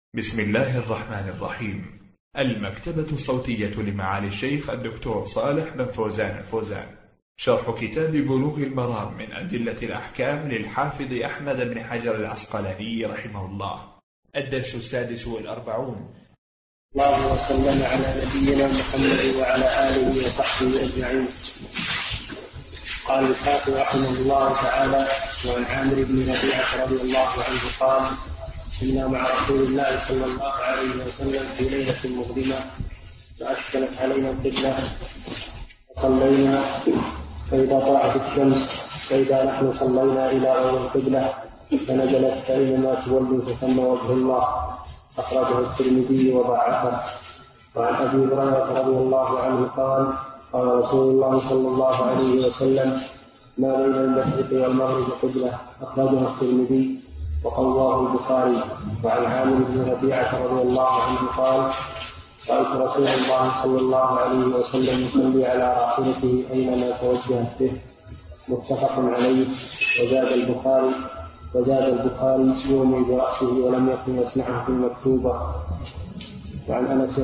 بسم الله الرحمن الرحيم. المكتبة الصوتية لمعالي الشيخ الدكتور صالح بن فوزان الفوزان، شرح كتاب بلوغ المرام من أدلة الأحكام للحافظ أحمد بن حجر العسقلاني رحمه الله، الدرس 46. الله وسلم على نبينا محمد وعلى آله وصحبه أجمعين. قال الحافظ رحمه الله تعالى: وعن عامر بن ربيعة رضي الله عنه قال: كنا مع رسول الله صلى الله عليه وسلم في ليلة مظلمة فأشكلت علينا القبلة فصلينا، فإذا طلعت الشمس فإذا نحن صلينا إلى غير القبلة فنزلت فإنما تولوا فثم وجه الله. أخرجه الترمذي وضعفه. وعن أبي هريرة رضي الله عنه قال: قال رسول الله صلى الله عليه وسلم: ما بين المشرق والمغرب قبلة. أخرجه الترمذي وقواه البخاري. وعن عامر بن ربيعة رضي الله عنه قال: رأيت رسول الله صلى الله عليه وسلم يصلي على راحلته أينما توجهت به. متفق عليه. وزاد البخاري يومي برأسه ولم يكن يسمعه في المكتوبة. وعن أنس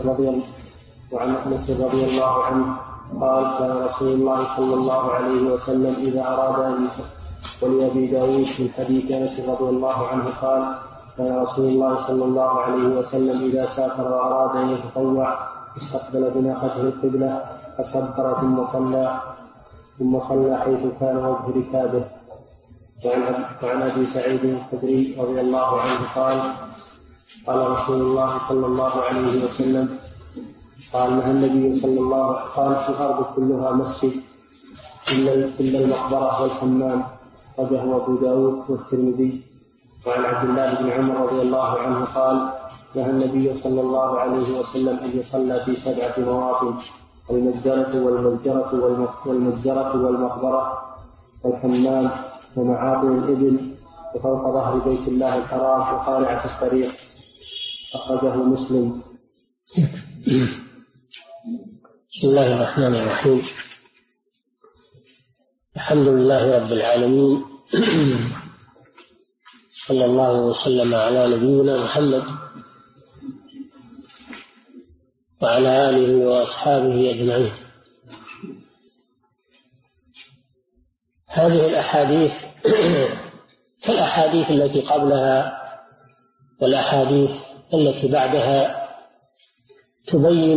رضي الله عنه قال: كان رسول الله صلى الله عليه وسلم إذا أراد أن يسافر. ولأبي داود من حديث أنس رضي الله عنه قال: كان رسول الله صلى الله عليه وسلم إذا سافر وأراد أن يتطوع استقبل بناقته القبلة فكبر ثم صلى حيث كان وجه ركابه. وعن أبي سعيد الخدري رضي الله عنه قال: قال رسول الله صلى الله عليه وسلم: قال نهى النبي صلى الله عليه وسلم: قال في الأرض كلها مسجد إلا المقبرة والحمام. أخرجه أبو داود والترمذي. وعن عبد الله بن عمر رضي الله عنه قال: نهى النبي صلى الله عليه وسلم أن يصلى في 7 مواطن: المجزرة والمقبرة والحمام ومعاطن الإبل وفوق ظهر بيت الله الحرام وقارعة الطريق. أخرجه مسلم. بسم الله الرحمن الرحيم. الحمد لله رب العالمين، صلى الله وسلم على نبينا محمد وعلى آله وأصحابه أجمعين. هذه الأحاديث كالأحاديث التي قبلها والأحاديث التي بعدها تبين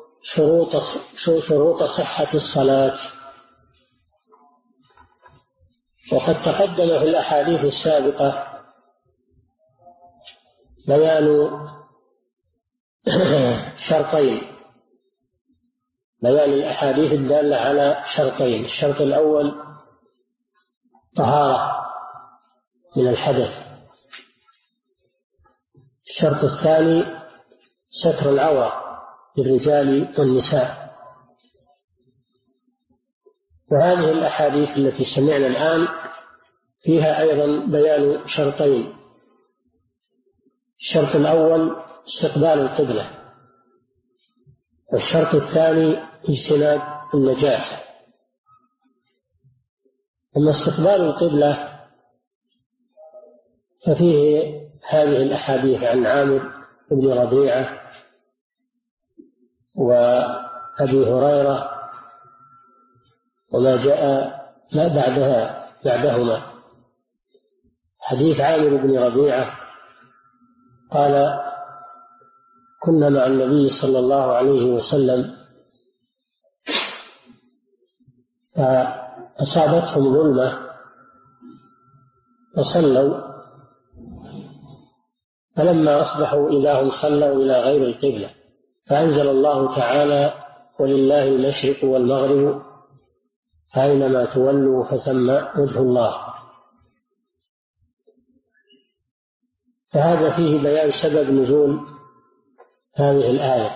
شروط صحة الصلاة. وقد تقدم في الأحاديث السابقة بيان شرطين، بيان الأحاديث الدالة على شرطين: الشرط الأول طهارة من الحدث، الشرط الثاني ستر العورة للرجال والنساء. وهذه الأحاديث التي سمعنا الآن فيها أيضا بيان شرطين: الشرط الأول استقبال القبلة، والشرط الثاني اجتناب النجاسة. أما استقبال القبلة ففيه هذه الأحاديث عن عامر بن ربيعة وأبي هريرة وما جاء ما بعدهما. حديث عامر بن ربيعة قال: كنا مع النبي صلى الله عليه وسلم فأصابتهم ظلمة فصلوا، فلما أصبحوا إذا هم صلوا إلى غير القبلة، فأنزل الله تعالى: ولله المشرق والمغرب فأينما تولوا فثم وجه الله. فهذا فيه بيان سبب نزول هذه الآية،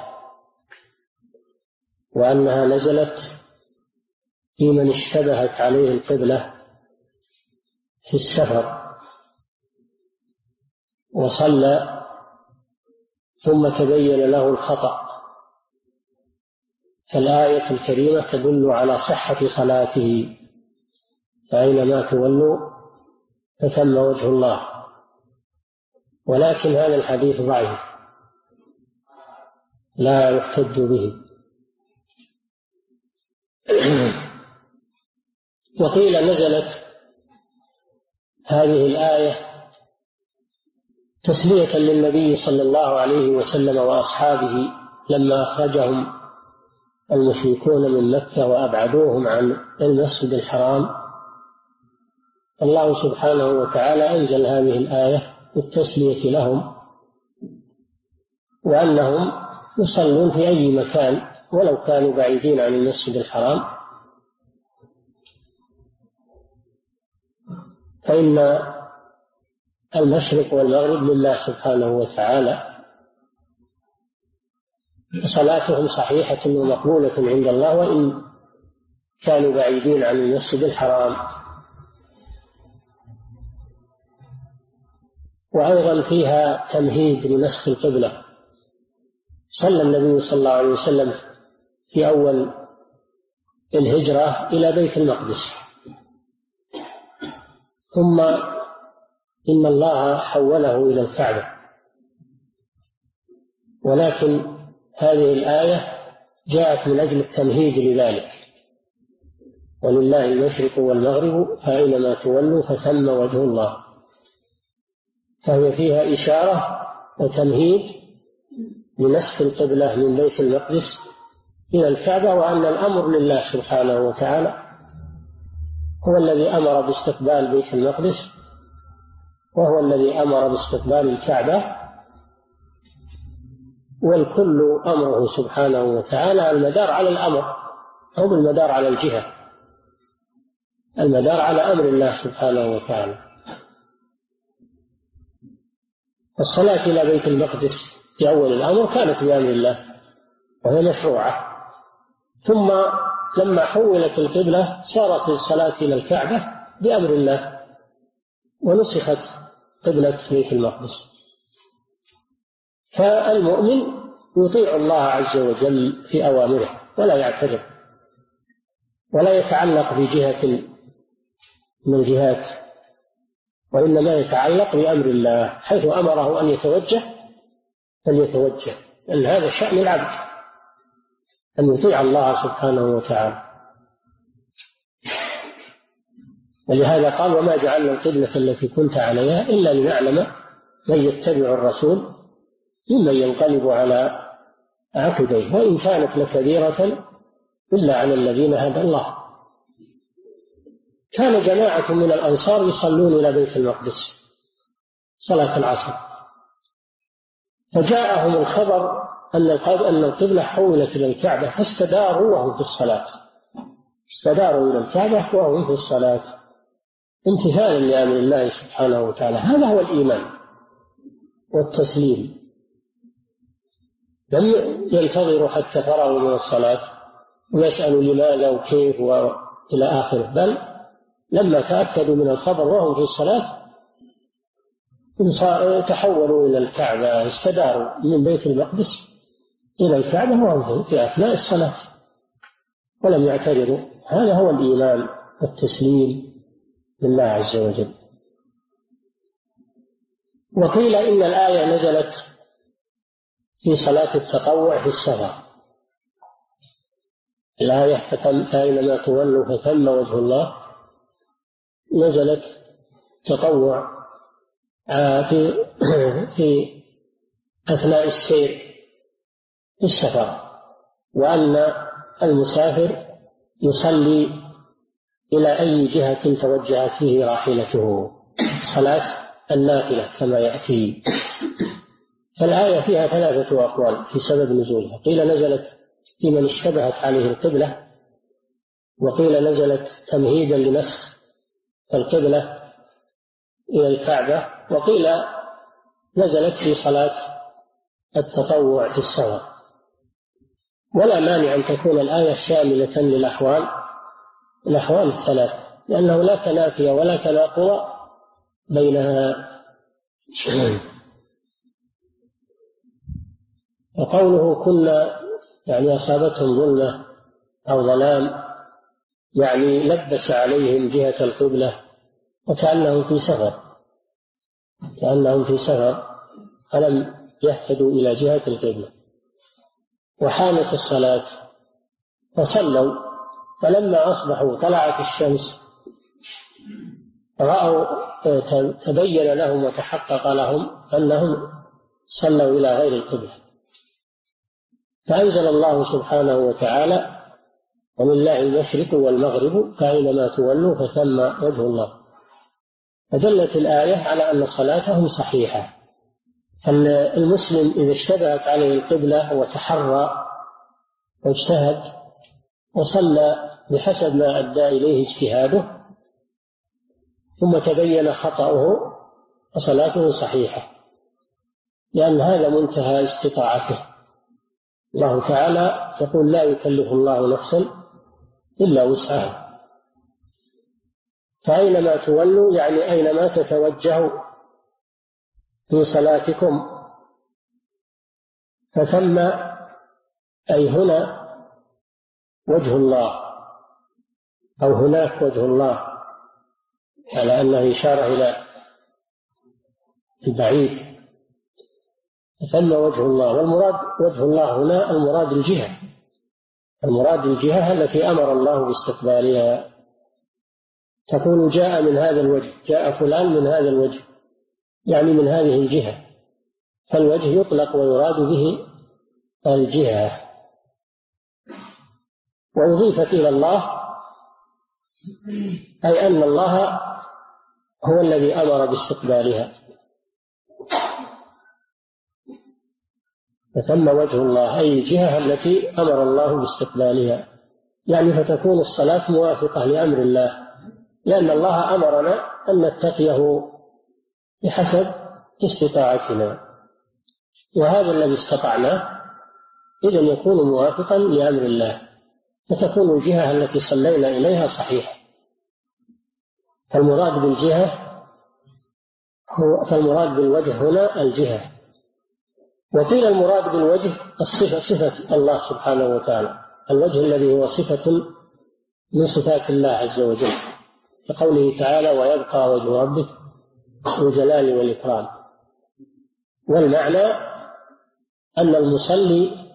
وأنها نزلت في من اشتبهت عليه القبلة في السفر وصلى ثم تبين له الخطأ، فالآية الكريمة تدل على صحة صلاته: فأينما تولوا فثم وجه الله. ولكن هذا الحديث ضعيف، لا يحتج به. وقيل نزلت هذه الآية تسلية للنبي صلى الله عليه وسلم وأصحابه لما أخرجهم المشركون من مكة وأبعدوهم عن المسجد الحرام. الله سبحانه وتعالى أنزل هذه الآية للتسلية لهم، وأنهم يصلون في أي مكان ولو كانوا بعيدين عن المسجد الحرام، فإن المشرق والمغرب لله سبحانه وتعالى، صلاتهم صحيحة ومقبولة عند الله وإن كانوا بعيدين عن المسجد الحرام. وأيضا فيها تمهيد لنسخ القبلة. صلى النبي صلى الله عليه وسلم في أول الهجرة إلى بيت المقدس، ثم إن الله حوله إلى الكعبة، ولكن هذه الآية جاءت من أجل التمهيد لذلك. ولله المشرق والمغرب فأينما تولوا فثم وجه الله، فهي فيها إشارة وتمهيد لنسخ القبلة من بيت المقدس إلى الكعبة، وأن الأمر لله سبحانه وتعالى، هو الذي أمر باستقبال بيت المقدس، وهو الذي أمر باستقبال الكعبة، والكل أمره سبحانه وتعالى. المدار على الأمر أو المدار على الجهة، المدار على أمر الله سبحانه وتعالى. الصلاة إلى بيت المقدس في أول الأمر كانت بأمر الله وهي مشروعة، ثم لما حولت القبلة صارت الصلاة إلى الكعبة بأمر الله، ونسخت قبلة بيت المقدس. فالمؤمن يطيع الله عز وجل في أوامره ولا يعترض ولا يتعلق بجهة من الجهات، وإنما يتعلق بأمر الله، حيث أمره أن يتوجه فليتوجه، لأن هذا شأن العبد أن يطيع الله سبحانه وتعالى. ولهذا قال: وما جعلنا القبلة التي كنت عليها إلا لنعلم من يتبع الرسول ممن ينقلب على عقبيه وإن كانت لكبيرة إلا على الذين هدى الله. كان جماعة من الأنصار يصلون إلى بيت المقدس صلاة العصر، فجاءهم الخبر أن القبلة حولت إلى الكعبة، فاستداروا وهم في الصلاة، استداروا إلى الكعبة وهم في الصلاة امتثالا لأمر الله سبحانه وتعالى. هذا هو الإيمان والتسليم. لم ينتظروا حتى فرغوا من الصلاة ويسألوا لماذا وكيف وإلى آخره، بل لما تأكدوا من الخبر وهم في الصلاة تحولوا إلى الكعبة، استداروا من بيت المقدس إلى الكعبة وهم في أثناء الصلاة ولم يعترضوا. هذا هو الإيمان والتسليم لله عز وجل. وقيل إن الآية نزلت في صلاة التطوع في السفر. الآية فأينما تولوا فثم وجه الله نزلت تطوع في أثناء السير في السفر، وأن المسافر يصلي إلى أي جهة توجهت فيه راحلته، صلاة النافلة كما يأتي. فالآية فيها 3 أقوال في سبب نزولها. قيل نزلت في من اشتبهت عليه القبلة، وقيل نزلت تمهيدا لنسخ القبلة إلى الكعبة، وقيل نزلت في صلاة التطوع في السفر. ولا مانع أن تكون الآية شاملة للأحوال الثلاث، لأنه لا تنافي ولا تناقض بينها. وقوله كنا يعني أصابتهم ظلمة أو ظلام، يعني لبس عليهم جهة القبلة وكأنهم في سفر فلم يهتدوا إلى جهة القبلة. وحانت الصلاة فصلوا، فلما أصبحوا طلعت الشمس رأوا تبين لهم وتحقق لهم أنهم صلوا إلى غير القبلة، فأنزل الله سبحانه وتعالى: ولله المشرق والمغرب فأينما تولوا فثم وجه الله. فدلت الآية على أن صلاتهم صحيحة. فالمسلم إذا اشتبهت عليه القبلة وتحرى واجتهد وصلى بحسب ما أدى إليه اجتهاده ثم تبين خطأه فصلاته صحيحة، لأن هذا منتهى استطاعته. الله تعالى يقول: لا يكلف الله نفسا إلا وسعها. فأينما تولوا يعني أينما تتوجهوا في صلاتكم فثم أي هنا وجه الله أو هناك وجه الله، على أنه إشارة إلى البعيد. ثم وجه الله، والمراد وجه الله هنا المراد الجهة، المراد الجهة التي أمر الله باستقبالها. تقول: جاء من هذا الوجه، جاء فلان من هذا الوجه، يعني من هذه الجهة. فالوجه يطلق ويراد به الجهة. وأضيفت إلى الله أي أن الله هو الذي أمر باستقبالها. فثم وجه الله أي الجهة التي أمر الله باستقبالها، يعني فتكون الصلاة موافقة لأمر الله، لأن الله أمرنا أن نتقيه بحسب استطاعتنا، وهذا الذي استطعناه إذن يكون موافقا لأمر الله، فتكون الجهة التي صلينا إليها صحيحة. فالمراد بالوجه هنا الجهة. وقيل المراد بالوجه الصفة، صفة الله سبحانه وتعالى، الوجه الذي هو صفة من صفات الله عز وجل، كقوله تعالى: ويبقى وجه ربك ذو الجلال والإكرام. والمعنى أن المصلي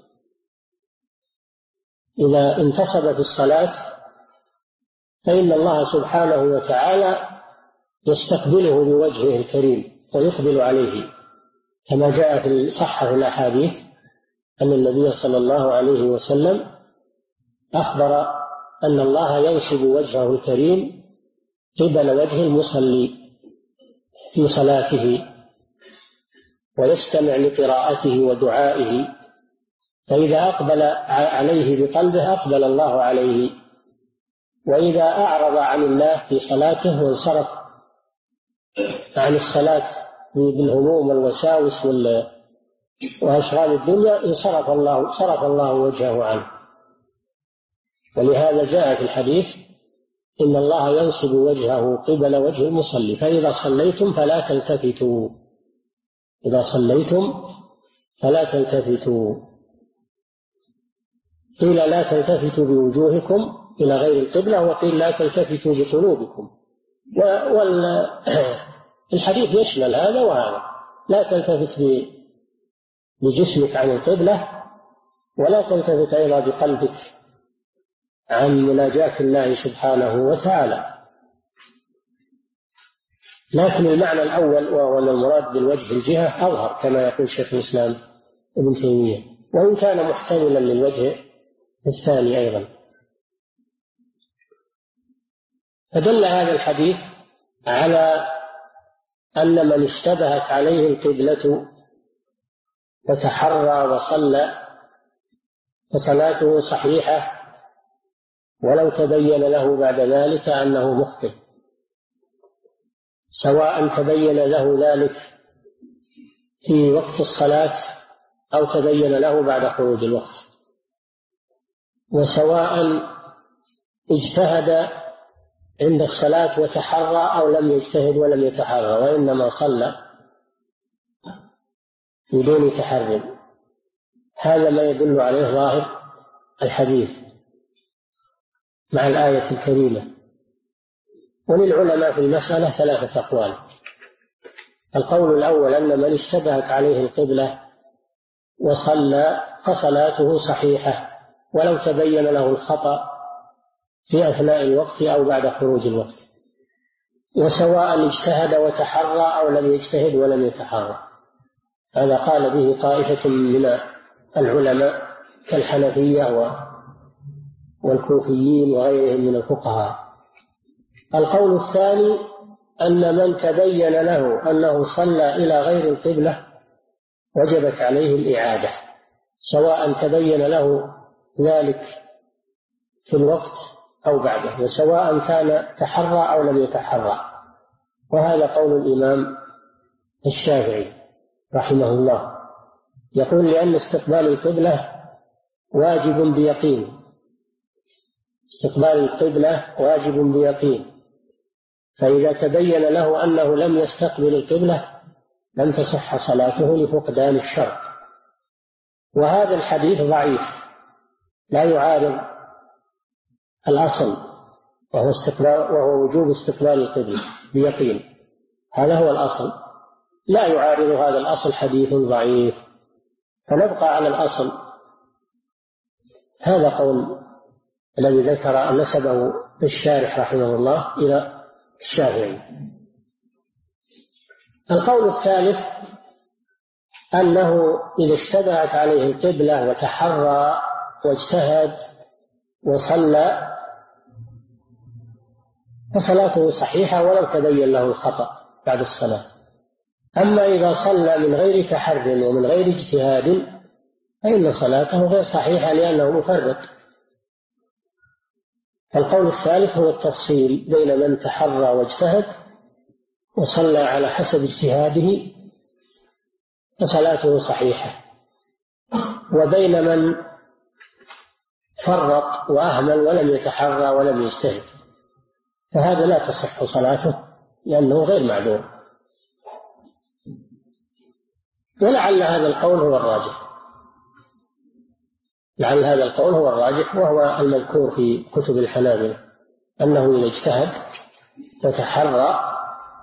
إذا انتصب في الصلاة فإن الله سبحانه وتعالى يستقبله بوجهه الكريم ويقبل عليه، كما جاء في صحة الأحاديث أن النبي صلى الله عليه وسلم أخبر أن الله ينصب وجهه الكريم قبل وجه المصلي في صلاته، ويستمع لقراءته ودعائه، فإذا أقبل عليه بقلبه أقبل الله عليه، وإذا أعرض عن الله في صلاته وانصرف عن الصلاة بالهموم والوساوس وأشغال الدنيا صرف الله وجهه عنه. ولهذا جاء في الحديث: إن الله ينصب وجهه قبل وجه المصلي، فإذا صليتم فلا تلتفتوا، إذا صليتم فلا تلتفتوا. قيل لا تلتفتوا بوجوهكم إلى غير القبلة، وقيل لا تلتفتوا بقلوبكم. الحديث يشمل هذا وهذا، لا تلتفت بجسمك عن القبلة، ولا تلتفت أيضا بقلبك عن مناجاة الله سبحانه وتعالى. لكن المعنى الأول وهو أن المراد بالوجه الجهة أظهر، كما يقول شيخ الإسلام ابن تيمية، وإن كان محتملا للوجه الثاني أيضا. فدل هذا الحديث على أن من اشتبهت عليه القبلة فتحرى وصلى فصلاته صحيحة، ولو تبين له بعد ذلك أنه مخطئ، سواء تبين له ذلك في وقت الصلاة أو تبين له بعد خروج الوقت، وسواء اجتهد عند الصلاة وتحرى أو لم يجتهد ولم يتحرى، وإنما صلى بدون تحري. هذا ما يدل عليه ظاهر الحديث مع الآية الكريمة. وللعلماء في المسألة ثلاثة أقوال. القول الأول أن من اشتبهت عليه القبلة وصلى فصلاته صحيحة ولو تبين له الخطأ في أثناء الوقت أو بعد خروج الوقت، وسواء اجتهد وتحرى أو لم يجتهد ولم يتحرى. هذا قال به طائفة من العلماء كالحنفية والكوفيين وغيرهم من الفقهاء. القول الثاني أن من تبين له أنه صلى إلى غير القبلة وجبت عليه الإعادة، سواء تبين له ذلك في الوقت أو بعده، وسواء كان تحرى أو لم يتحرى. وهذا قول الإمام الشافعي رحمه الله، يقول لأن استقبال القبلة واجب بيقين، استقبال القبلة واجب بيقين، فإذا تبين له أنه لم يستقبل القبلة لم تصح صلاته لفقدان الشرط. وهذا الحديث ضعيف لا يعارض الأصل وهو وجوب استقبال القبلة بيقين، هذا هو الأصل، لا يعارض هذا الأصل حديث ضعيف، فنبقى على الأصل. هذا قول الذي ذكر نسبه الشارح رحمه الله إلى الشافعي. القول الثالث أنه إذا اشتبهت عليه القبلة وتحرى واجتهد وصلى فصلاته صحيحة ولو تبين له الخطأ بعد الصلاة. أما إذا صلى من غير تحر ومن غير اجتهاد فإن صلاته غير صحيحة لأنه مفرط. فالقول الثالث هو التفصيل بين من تحرى واجتهد وصلى على حسب اجتهاده فصلاته صحيحة، وبين من فرط وأهمل ولم يتحرى ولم يجتهد فهذا لا تصح صلاته لأنه غير معذور. ولعل هذا القول هو الراجح، لعل هذا القول هو الراجح وهو المذكور في كتب الحنابلة، أنه إذا اجتهد وتحرى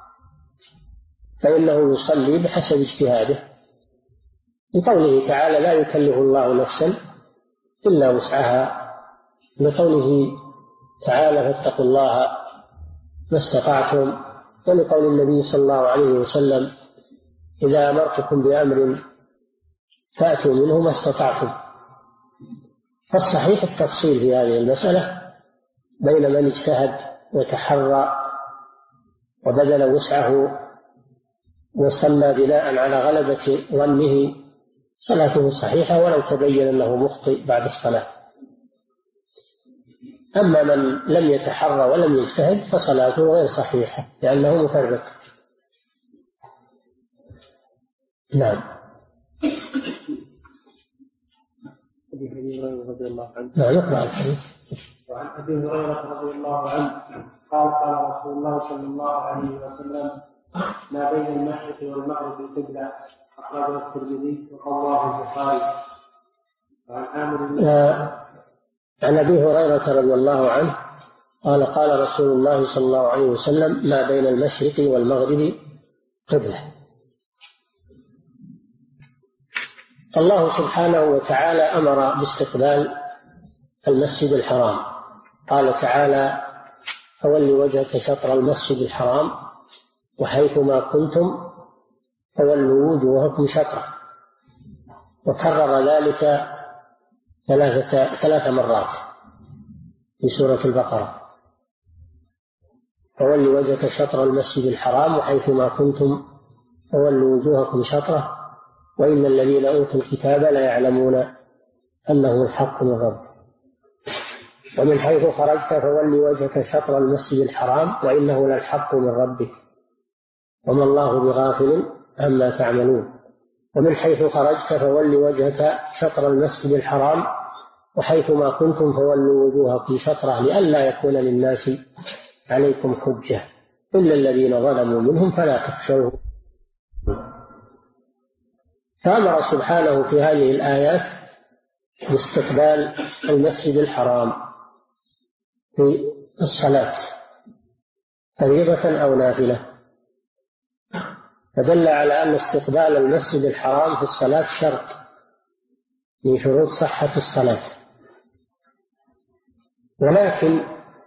فإنه يصلي بحسب اجتهاده، لقوله تعالى لا يكلف الله نفسا إلا وسعها، لقوله تعالى فاتقوا الله ما استطعتم، ولقول النبي صلى الله عليه وسلم إذا أمرتكم بأمر فأتوا منه ما استطعتم. فالصحيح التفصيل في هذه المسألة بين من اجتهد وتحرى وبذل وسعه وصلى بناء على غلبة ظنه صلاته صحيحة ولو تبين أنه مخطئ بعد الصلاة. أما من لم يتحرى ولم يجتهد فصلاته غير صحيحة لأنه مفرط. نعم. نقرأ الحديث. وعن أبي هريرة رضي الله عنه قال قال رسول الله صلى الله عليه وسلم ما بين المشرق والمغرب قبلة، أخرجه الترمذي ورواه البخاري. وعن عامر عن أبي هريرة رضي الله عنه قال قال رسول الله صلى الله عليه وسلم ما بين المشرق والمغرب قبلة. الله سبحانه وتعالى أمر باستقبال المسجد الحرام، قال تعالى فول وجهك شطر المسجد الحرام وحيثما كنتم فولوا وجوهكم شطره، وكرر ذلك 3 مرات في سورة البقرة، فول وجهك شطر المسجد الحرام وحيثما كنتم فولوا وجوهكم شطره وإن الذين أوتوا الكتاب لا يعلمون أنه الحق من ربك، ومن حيث خرجت فول وجهك شطر المسجد الحرام وإنه للحق من ربك وما الله بغافل عما تعملون، ومن حيث خرجت فول وجهك شطر المسجد الحرام وحيثما كنتم فولوا وجوهكم شطره لئلا يكون للناس عليكم حجة إلا الذين ظلموا منهم فلا تخشوهم. فأمر سبحانه في هذه الآيات باستقبال المسجد الحرام في الصلاة فريضة أو نافلة، فدل على أن استقبال المسجد الحرام في الصلاة شرط من شروط صحة الصلاة. ولكن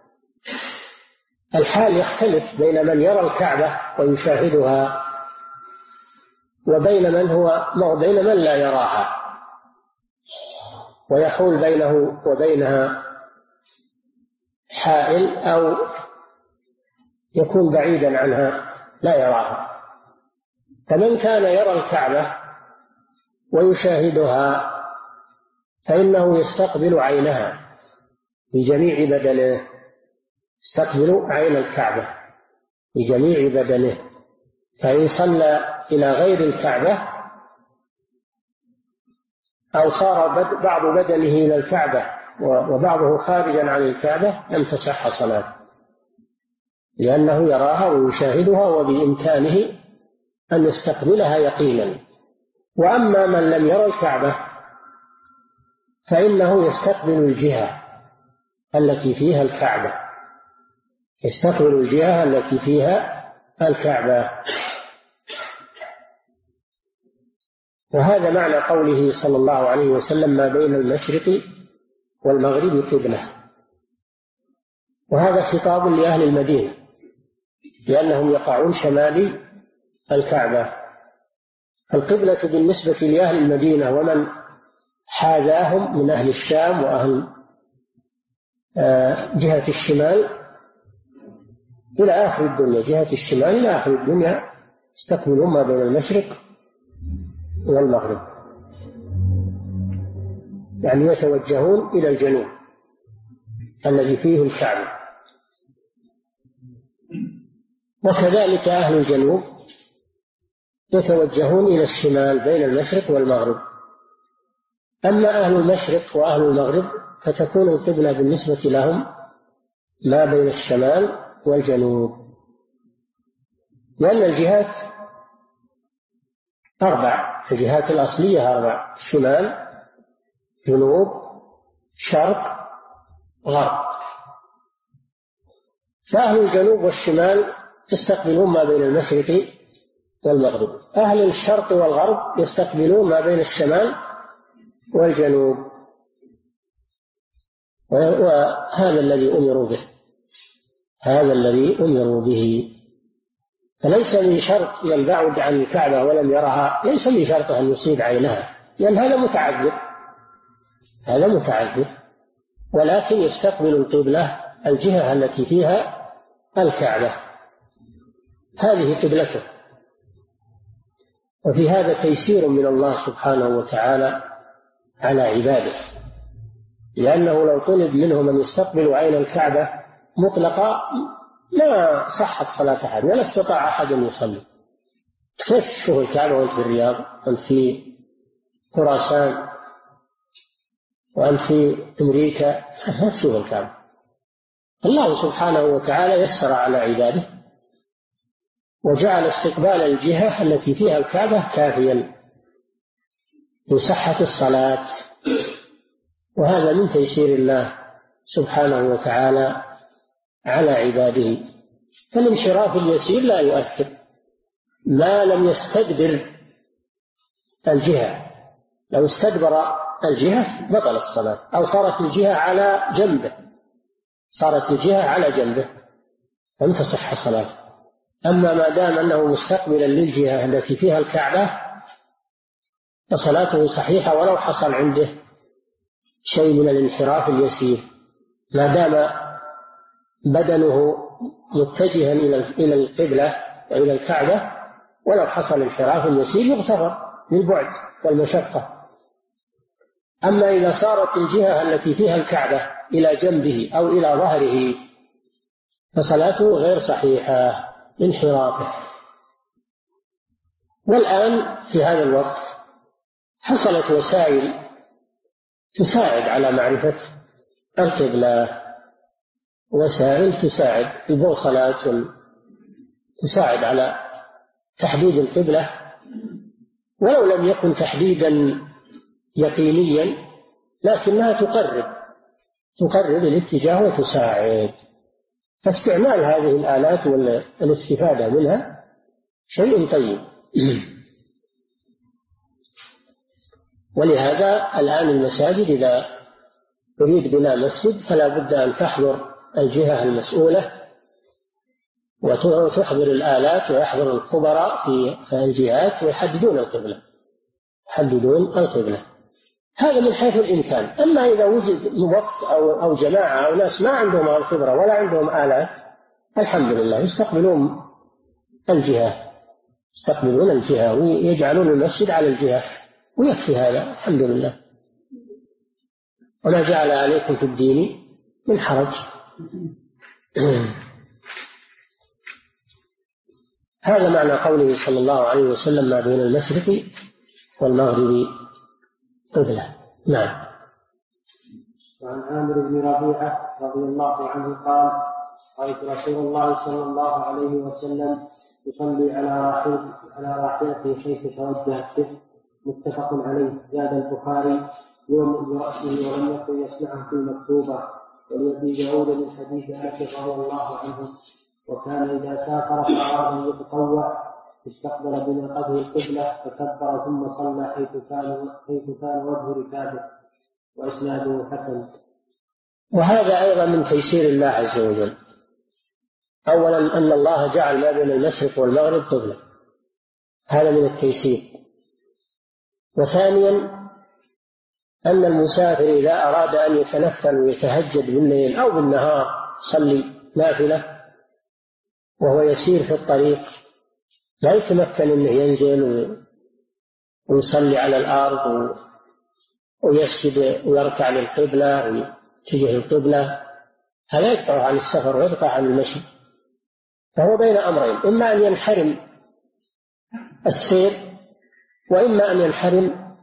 الحال يختلف بين من يرى الكعبة ويشاهدها وبين من لا يراها ويحول بينه وبينها حائل أو يكون بعيدا عنها لا يراها. فمن كان يرى الكعبة ويشاهدها فإنه يستقبل عينها بجميع بدنه، يستقبل عين الكعبة بجميع بدنه. فإن صلى إلى غير الكعبة أو صار بعض بدنه إلى الكعبة وبعضه خارجا عن الكعبة لم تصح صلاته، لأنه يراها ويشاهدها وبإمكانه أن يستقبلها يقينا. وأما من لم يرى الكعبة فإنه يستقبل الجهة التي فيها الكعبة، يستقبل الجهة التي فيها الكعبة. وهذا معنى قوله صلى الله عليه وسلم: ما بين المشرق والمغرب قبلة. وهذا خطاب لأهل المدينة لأنهم يقعون شمال الكعبة. القبلة بالنسبة لأهل المدينة ومن حاذاهم من أهل الشام وأهل جهة الشمال إلى آخر الدنيا، جهة الشمال إلى آخر الدنيا يستقبلون ما بين المشرق والمغرب، يعني يتوجهون إلى الجنوب الذي فيه الكعبة. وكذلك أهل الجنوب يتوجهون إلى الشمال بين المشرق والمغرب. أما أهل المشرق وأهل المغرب فتكون القبلة بالنسبة لهم ما بين الشمال والجنوب، لأن الجهات 4، الجهات الأصلية 4: شمال، جنوب، شرق، غرب. فأهل الجنوب والشمال يستقبلون ما بين المشرق والمغرب، أهل الشرق والغرب يستقبلون ما بين الشمال والجنوب. وهذا الذي أمروا به، هذا الذي أمروا به. فليس من شرط من بعد عن الكعبة ولم يرها، ليس من شرط أن يصيب عينها، لأن هذا متعذر، هذا متعذر، ولكن يستقبل القبلة الجهة التي فيها الكعبة، هذه قبلته. وفي هذا تيسير من الله سبحانه وتعالى على عباده، لأنه لو طلب منهم أن يستقبلوا عين الكعبة مطلقا لا صحت صلاة أحد ولا استطاع أحد أن يصلي. كيف تشوف الكعبة وأنت في الرياض، وأنت في خراسان، وأنت في أمريكا؟ ما تشوف الكعبة. الله سبحانه وتعالى يسر على عباده وجعل استقبال الجهة التي فيها الكعبة كافيا لصحة الصلاة، وهذا من تيسير الله سبحانه وتعالى على عباده. فالانحراف اليسير لا يؤثر ما لم يستدبر الجهة. لو استدبر الجهة بطلت الصلاة، أو صارت الجهة على جنبه، صارت الجهة على جنبه لم تصح صلاته. أما ما دام أنه مستقبلا للجهة التي فيها الكعبة فصلاته صحيحة ولو حصل عنده شيء من الانحراف اليسير، ما دام بدنه متجها إلى القبلة وإلى الكعبة، ولو حصل انحراف يسير يغتفر للبعد والمشقة. أما إذا صارت الجهة التي فيها الكعبة إلى جنبه أو إلى ظهره فصلاته غير صحيحة انحرافه. والآن في هذا الوقت حصلت وسائل تساعد على معرفة القبلة، وسائل تساعد، البوصلات تساعد على تحديد القبلة، ولو لم يكن تحديدا يقينيا لكنها تقرب الاتجاه وتساعد. فاستعمال هذه الآلات والاستفادة منها شيء طيب. ولهذا الآن المساجد إذا تريد بناء مسجد فلا بد أن تحضر الجهة المسؤولة وتحضر الآلات ويحضر الخبراء في الجهات ويحددون القبلة، هذا من حيث الإمكان. أما إذا وجد وقت أو جماعة أو ناس ما عندهم الخبرة ولا عندهم آلات، الحمد لله يستقبلون الجهة ويجعلون المسجد على الجهة، ويكفي هذا الحمد لله. وما جعل عليكم في الدين من حرج. هذا معنى قوله صلى الله عليه وسلم: ما بين المشرق والمغرب قبلة. نعم. وعن عامر بن ربيعة رضي الله عنه قال: رأيت رسول الله صلى الله عليه وسلم يصلي على راحلته حيث توجهت به، متفق عليه. زاد البخاري: يوم برأسه ولم يكن يصنعه في مكتوبة. ولأبي داود من حديث أنس رضي الله عنه: وكان إذا سافر فأراد أن يتطوع استقبل بناقته القبلة فكبر ثم صلى حيث كان وجه ركابه. وإسناده حسن. وهذا أيضا من تيسير الله عز وجل. أولا أن الله جعل ما بين المشرق والمغرب قبلة، هذا من التيسير. وثانيا أن المسافر إذا أراد أن يتنفل ويتهجد بالليل أو بالنهار يصلي نافلة وهو يسير في الطريق، لا يتمكن أنه ينزل ويصلي على الأرض ويسجد ويركع للقبلة ويتجه القبلة، هذا يقطع عن السفر ويقطع عن المشي. فهو بين أمرين: إما أن ينحرم السير، وإما أن ينحرم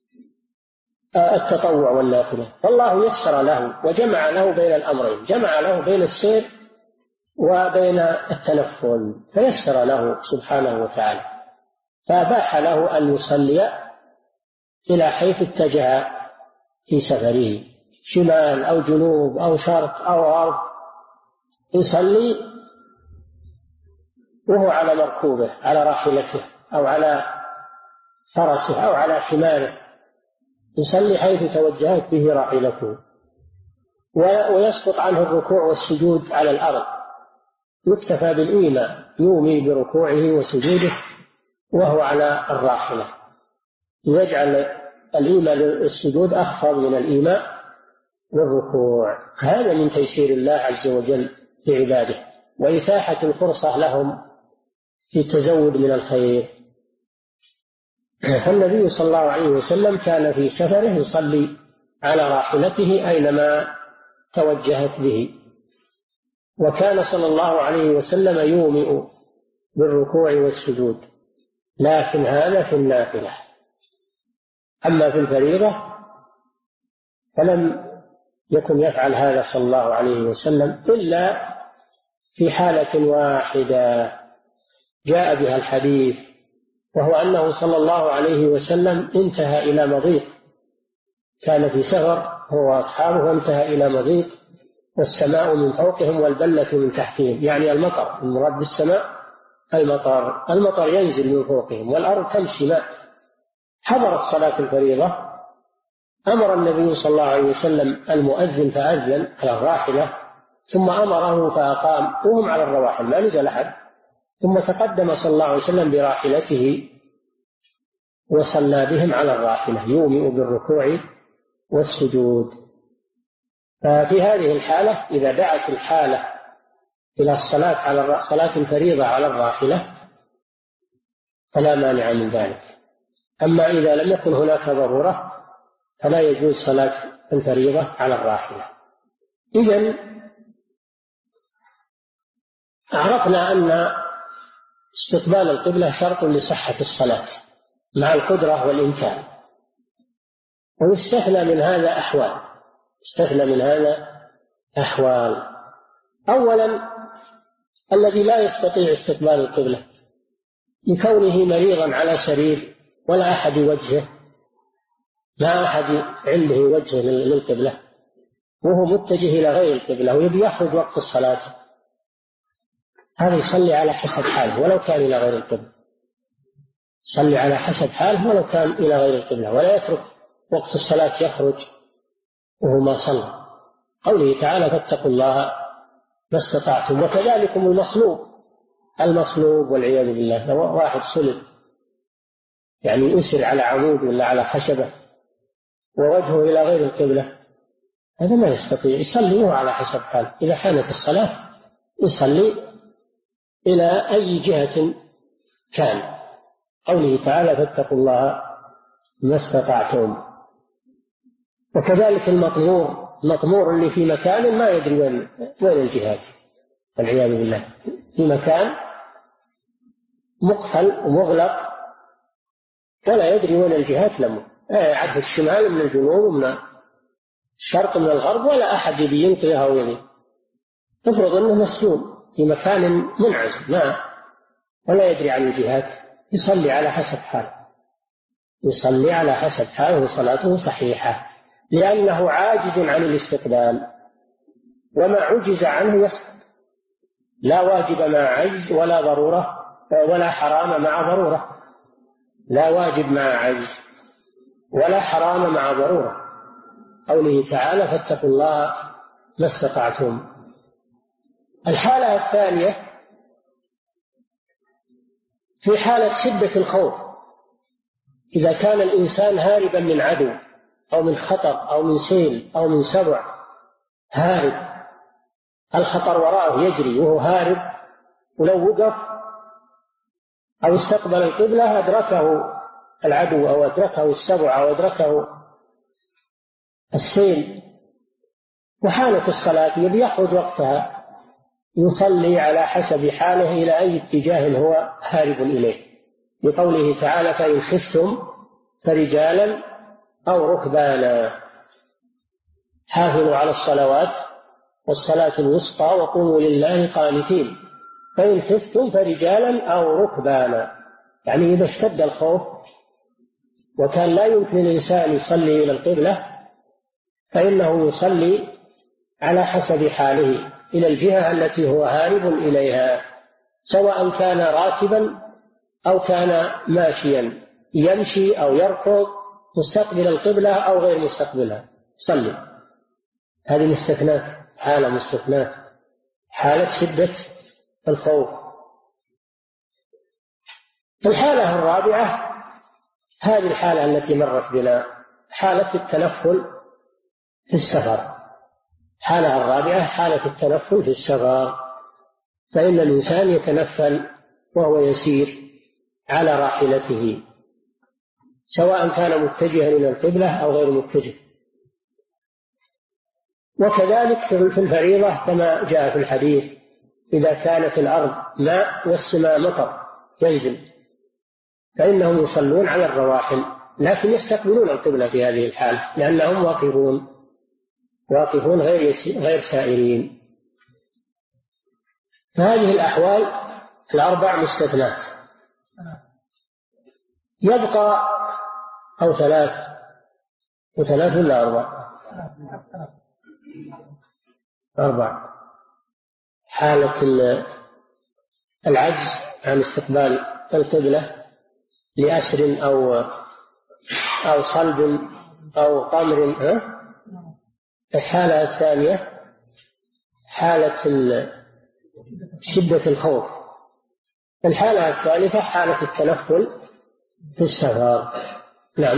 التطوع والنافلة. فالله يسر له وجمع له بين الأمرين، جمع له بين السير وبين التنفل، فيسر له سبحانه وتعالى، فأباح له أن يصلي إلى حيث اتجه في سفره، شمال أو جنوب أو شرق أو غرب، يصلي وهو على مركوبه، على راحلته أو على فرسه أو على حماره، يصلي حيث توجهت به راحلته، ويسقط عنه الركوع والسجود على الأرض، يكتفى بالإيماء، يومي بركوعه وسجوده وهو على الراحلة، يجعل الإيماء للسجود أخفض من الإيماء للركوع. هذا من تيسير الله عز وجل لعباده وإتاحة الفرصة لهم في التزود من الخير. فالنبي صلى الله عليه وسلم كان في سفره يصلي على راحلته أينما توجهت به، وكان صلى الله عليه وسلم يومئ بالركوع والسجود، لكن هذا في النافلة. أما في الفريضة فلم يكن يفعل هذا صلى الله عليه وسلم إلا في حالة واحدة جاء بها الحديث، وهو أنه صلى الله عليه وسلم انتهى إلى مضيق، كان في سفر هو وأصحابه وانتهى إلى مضيق والسماء من فوقهم والبلة من تحتهم، يعني المطر، المراد بالسماء المطر ينزل من فوقهم والأرض تمشي ماء. حضرت صلاة الفريضة، أمر النبي صلى الله عليه وسلم المؤذن فأذن على الراحلة، ثم أمره فأقام وهم على الرواحل ما نزل أحد، ثم تقدم صلى الله عليه وسلم براحلته وصلى بهم على الراحلة يومئ بالركوع والسجود. ففي هذه الحالة إذا دعت الحالة إلى الصلاة على صلاة الفريضة على الراحلة فلا مانع من ذلك. أما إذا لم يكن هناك ضرورة فلا يجوز صلاة الفريضة على الراحلة. إذن عرفنا أن استقبال القبلة شرط لصحة الصلاة مع القدرة والإمكان، ويستثنى من هذا أحوال. أولا الذي لا يستطيع استقبال القبلة لكونه مريضا على سرير ولا أحد يوجهه، لا أحد عنده وجه للقبلة وهو متجه إلى غير القبلة ويبي يخرج وقت الصلاة، هذا يصلي على حسب حاله ولو كان إلى غير القبلة، يصلي على حسب حاله ولو كان إلى غير القبلة، ولا يترك وقت الصلاة يخرج وهو ما صلى. قوله تعالى فاتقوا الله ما استطعتم. وكذلكم المصلوب والعياذ بالله، لو واحد صلب يعني يسر على عمود ولا على خشبة ووجهه إلى غير القبلة، هذا ما يستطيع يصلي وهو على حسب حاله. إذا حانت الصلاة يصلي إلى أي جهة كان. قوله تعالى فاتقوا الله ما استطعتم. وكذلك المطمور اللي في مكان ما يدري وين الجهات والعياذ بالله، في مكان مقفل ومغلق ولا يدري وين الجهات، لم يعرف الشمال من الجنوب ومن الشرق من الغرب، ولا أحد يبي ينقذها ويلي. تفرض أنه مسجون في مكان منعزل ولا يدري عن الجهات، يصلي على حسب حاله وصلاته صحيحة، لأنه عاجز عن الاستقبال، وما عجز عنه يسقط. لا واجب مع عجز ولا ضرورة ولا حرام مع ضرورة. لا واجب مع عجز ولا حرام مع ضرورة. قوله تعالى فاتقوا الله ما استطعتم. الحالة الثانية في حالة شدة الخوف، إذا كان الإنسان هاربا من عدو أو من خطر أو من سيل أو من سبع، هارب، الخطر وراءه يجري وهو هارب، ولو وقف أو استقبل القبلة أدركه العدو أو أدركه السبع أو أدركه السيل وحانت الصلاة يبي يخرج وقتها، يصلي على حسب حاله إلى أي اتجاه هو هارب إليه، لقوله تعالى فإن خفتم فرجالا أو ركبانا. حافظوا على الصلوات والصلاة الوسطى وقوموا لله قانتين. فإن خفتم فرجالا أو ركبانا، يعني إذا اشتد الخوف وكان لا يمكن الإنسان يصلي إلى القبلة فإنه يصلي على حسب حاله إلى الجهة التي هو هارب إليها، سواء كان راكبا أو كان ماشيا، يمشي أو يركض، مستقبل القبلة أو غير مستقبلها، صلي. هذه مستثنات، حالة مستثنات، حالة شدة الخوف. الحالة الرابعة هذه الحالة التي مرت بنا، حالة التنفل في السفر. الحالة الرابعة حالة التنفل في السفر، فإن الإنسان يتنفل وهو يسير على راحلته، سواء كان متجها إلى القبلة أو غير متجه. وكذلك في الفريضة كما جاء في الحديث إذا كان في الأرض ماء والسماء مطر ينزل فإنهم يصلون على الرواحل، لكن يستقبلون القبلة في هذه الحالة لأنهم واقفون غير سائرين. فهذه الأحوال الأربع مستثنات. يبقى أو ثلاث ولا أربع. حالة العجز عن استقبال القبلة لأسر أو صلب أو قمر. الحالة الثانية حالة شدة الخوف. الحالة الثالثة حالة التنفل في السفر. نعم،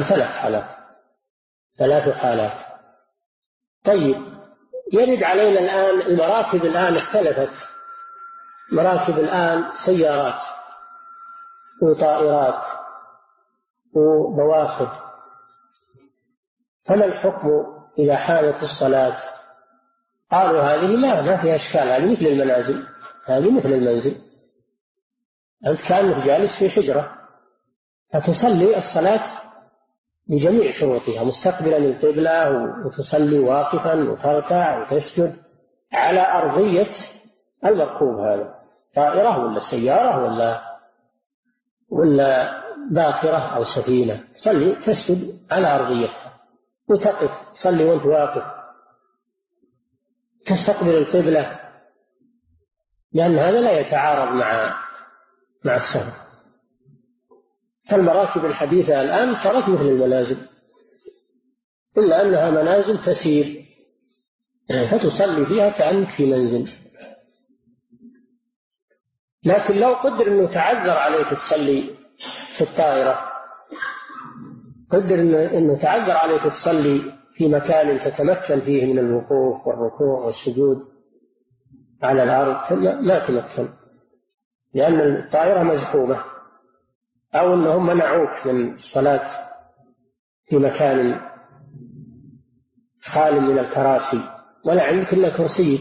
ثلاث حالات. طيب، يرد علينا الآن المراكب. الآن اختلفت، مراكب الآن سيارات وطائرات وبواخر، فما الحكم إذا حانت الصلاة؟ قالوا هذه ما فيها إشكال، هذه مثل المنازل، هذه مثل المنزل، أنت كأنك جالس في حجرة فتصلي الصلاة بجميع شروطها مستقبلا القبلة، وتصلي واقفا وتركع وتسجد على أرضية المركوب، هذا طائرة ولا سيارة ولا باخرة أو سفينة، تصلي تسجد على أرضيتها وتقف تصلي وانت واقف تستقبل القبلة، لأن هذا لا يتعارض مع السفر. فالمراكب الحديثة الآن صارت مثل المنازل، إلا أنها منازل تسير فتصلي فيها كأنك في منزل. لكن لو قدر أنه تعذر عليك تصلي في الطائرة، قدر أنه تعذر عليك تصلي في مكان تتمكن فيه من الوقوف والركوع والسجود على الأرض، ما تمكن لأن الطائرة مزحومة، أو أنهم منعوك من الصلاة في مكان خال من الكراسي ولا عندك إلا كرسيك،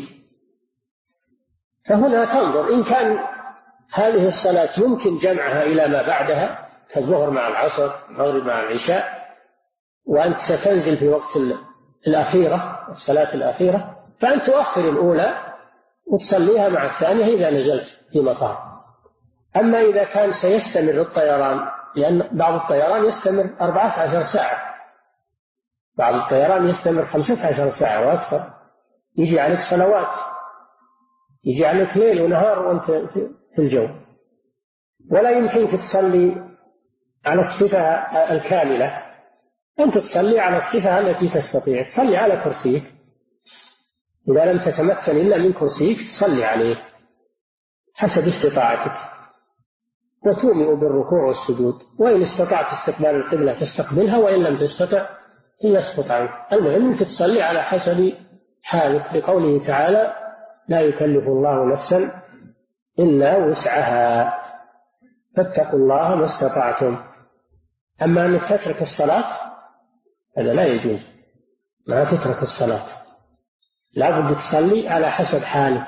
فهنا تنظر إن كان هذه الصلاة يمكن جمعها إلى ما بعدها كالظهر مع العصر، المغرب مع العشاء، وأنت ستنزل في وقت الأخيرة، الصلاة الأخيرة، فأنت تؤخر الأولى وتصليها مع الثانية إذا نزلت في مطار. أما إذا كان سيستمر الطيران، لأن بعض الطيران يستمر 14 ساعة، بعض الطيران يستمر 15 ساعة وأكثر، يجي عليك صلوات، يجي عليك ليل ونهار وأنت في الجو، ولا يمكنك تصلي على الصفة الكاملة، أنت تصلي على الصفة التي تستطيع، تصلي على كرسيك، إذا لم تتمكن إلا من كرسيك تصلي عليه حسب استطاعتك، وتومئ بالركوع والسجود، وإن استطعت استقبال القبلة تستقبلها، وإن لم تستطع يسقط عنك. المهم أنك تصلي على حسب حالك، لقوله تعالى: لا يكلف الله نفسا إلا وسعها فاتقوا الله ما استطعتم. أما أنك تترك الصلاة هذا لا يجوز، ما تترك الصلاة، لا بد تصلي على حسب حالك،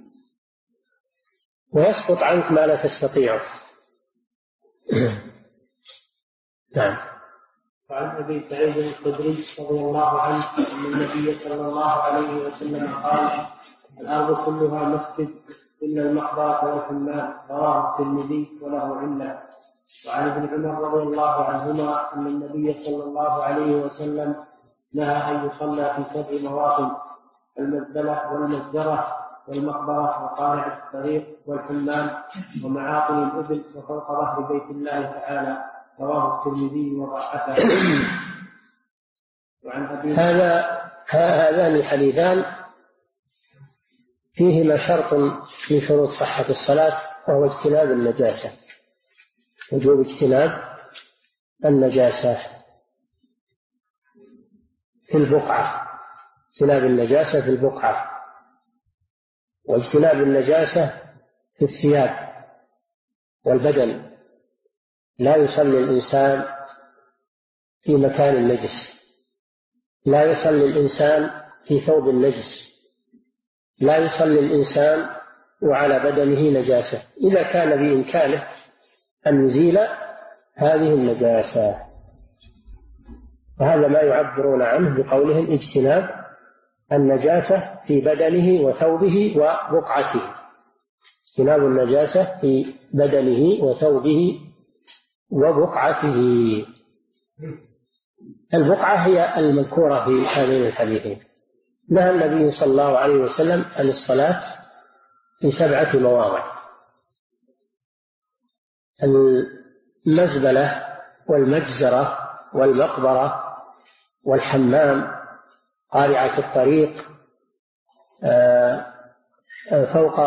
ويسقط عنك ما لا تستطيعه. نعم. وعن أبي سعيد الخدري رضي الله عنه أن النبي صلى الله عليه وسلم قال: الأرض كلها مسجد إلا المقبرة والحمام، رواه الترمذي وله علة. وعن ابن عمر رضي الله عنهما أن النبي صلى الله عليه وسلم نهى أن يصلى في 7 مواطن: المزبلة والمزدرة والمقبرة وقارع الطريق والحمام ومعاقل الإبل وفوق ظهر بيت الله تعالى، رواه الترمذي وضعفه. هذان الحديثان فيهما شرط من شروط صحة الصلاة، وهو اجتناب النجاسة، وجوب اجتناب النجاسة في البقعة، اجتناب النجاسة في البقعة، واجتناب النجاسة في الثياب والبدن. لا يصلي الإنسان في مكان النجس، لا يصلي الإنسان في ثوب النجس، لا يصلي الإنسان وعلى بدنه نجاسة إذا كان بإمكانه أن يزيل هذه النجاسة. وهذا ما يعبرون عنه بقولهم اجتناب النجاسة في بدنه وثوبه وبقعته، اجتناب النجاسة في بدنه وثوبه وبقعته. البقعة هي المذكورة في هذين الحديثين. نهى النبي صلى الله عليه وسلم عن الصلاة في 7 مواضع: المزبلة والمجزرة والمقبرة والحمام، قارعة الطريق، فوق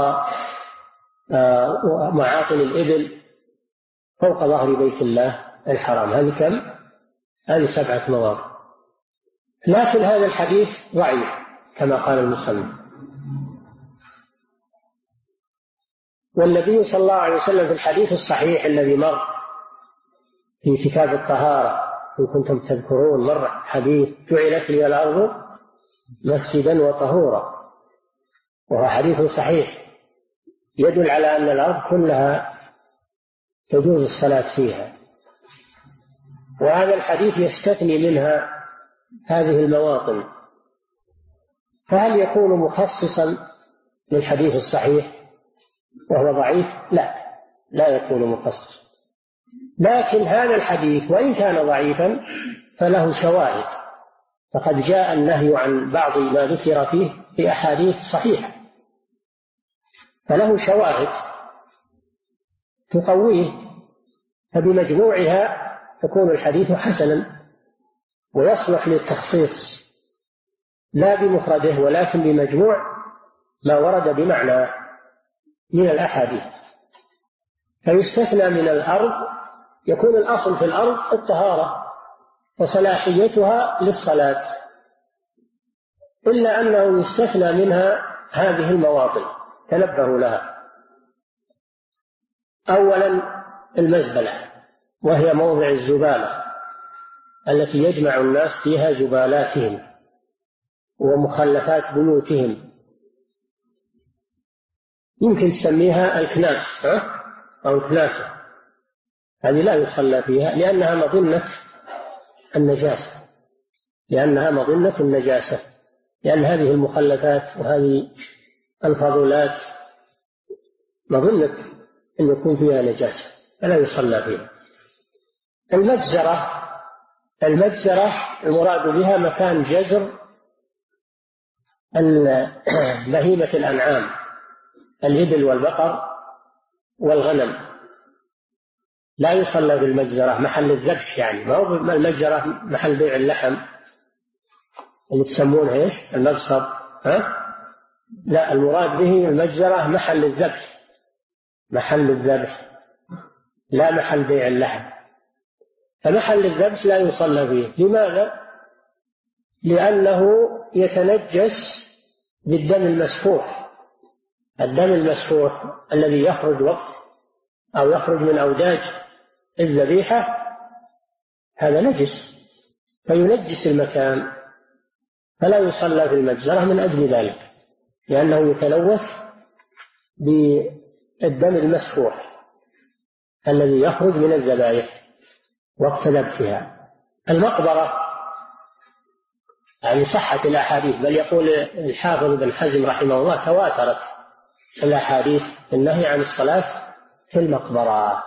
معاقل الإبل، فوق ظهر بيت الله الحرام. هذه كم؟ هذه 7 مواضع. لكن هذا الحديث ضعيف كما قال المصنف. والنبي صلى الله عليه وسلم في الحديث الصحيح الذي مر في كتاب الطهارة، إن كنتم تذكرون، مر حديث: جعلت لي الأرض مسجدا وطهورا، وهو حديث صحيح يدل على أن الأرض كلها تجوز الصلاة فيها. وهذا الحديث يستثني منها هذه المواطن، فهل يكون مخصصا للحديث الصحيح وهو ضعيف؟ لا يكون مخصصا. لكن هذا الحديث وإن كان ضعيفا فله شواهد، فقد جاء النهي عن بعض ما ذكر فيه في أحاديث صحيحة، فله شواهد تقويه، فبمجموعها تكون الحديث حسنا. ويصلح للتخصيص لا بمفرده ولكن بمجموع ما ورد بمعنى من الأحاديث. فيستثنى من الأرض، يكون الأصل في الأرض الطهارة وصلاحيتها للصلاة، إلا أنه يستثنى منها هذه المواطن، تنبهوا لها. أولا المزبلة، وهي موضع الزبالة التي يجمع الناس فيها زبالاتهم ومخلفات بيوتهم، يمكن تسميها الكناس أو الكناسة، هذه لا يصلى فيها لأنها مظنة النجاسة، لأن هذه المخلفات وهذه الفضلات مظنة أن يكون فيها نجاسة فلا يصلى فيها. المجزرة المراد بها مكان جزر بهيمة الأنعام، الإبل والبقر والغنم، لا يصلى بالمجزرة محل الذبح، يعني ما هو المجزرة محل بيع اللحم اللي تسمونه ايش المقصب، لا، المراد به المجزرة محل الذبح لا محل بيع اللحم. فمحل الذبح لا يصلى فيه. لماذا؟ لأنه يتنجس بالدم المسفوح. الدم المسفوح الذي يخرج وقت أو يخرج من أوداج الذبيحة هذا نجس فينجس المكان، فلا يصلى في المجزرة من أجل ذلك، لأنه يتلوث بالدم المسفوح الذي يخرج من الذبائح وقت ذبحها. المقبرة يعني صحت الأحاديث، بل يقول الحافظ بن حزم رحمه الله تواترت الأحاديث النهي عن الصلاة في المقبرة،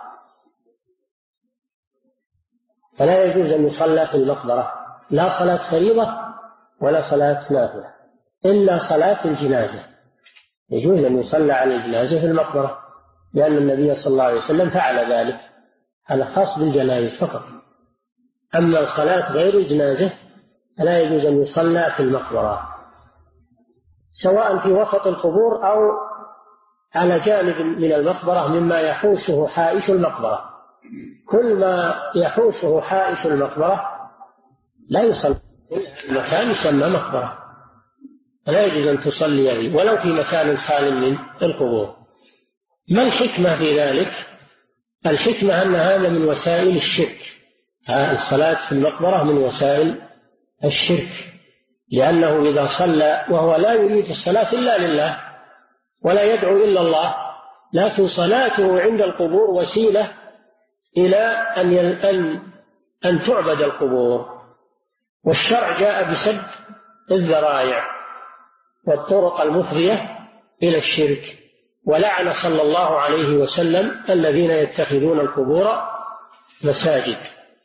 فلا يجوز أن يصلى في المقبرة لا صلاة فريضة ولا صلاة نافلة، إلا صلاة الجنازة يجوز أن يصلى على الجنازة في المقبرة، لأن النبي صلى الله عليه وسلم فعل ذلك، هذا خاص بالجنائز فقط. أما صلاة غير الجنازة فلا يجوز أن يصلى في المقبرة، سواء في وسط القبور أو على جانب من المقبرة مما يحوشه حائش المقبرة. كل ما يحوشه حائش المقبرة لا يصلى، المكان يسمى مقبرة فلا يجوز أن تصلي فيه ولو في مكان خال من القبور. ما الحكمة في ذلك؟ الحكمة أن هذا من وسائل الشرك، الصلاة في المقبرة من وسائل الشرك، لأنه إذا صلى وهو لا يريد الصلاة إلا لله ولا يدعو إلا الله، لكن صلاته عند القبور وسيلة إلى أن تعبد القبور. والشرع جاء بسد الذرائع والطرق المفضية إلى الشرك، ولعن صلى الله عليه وسلم الذين يتخذون القبور مساجد.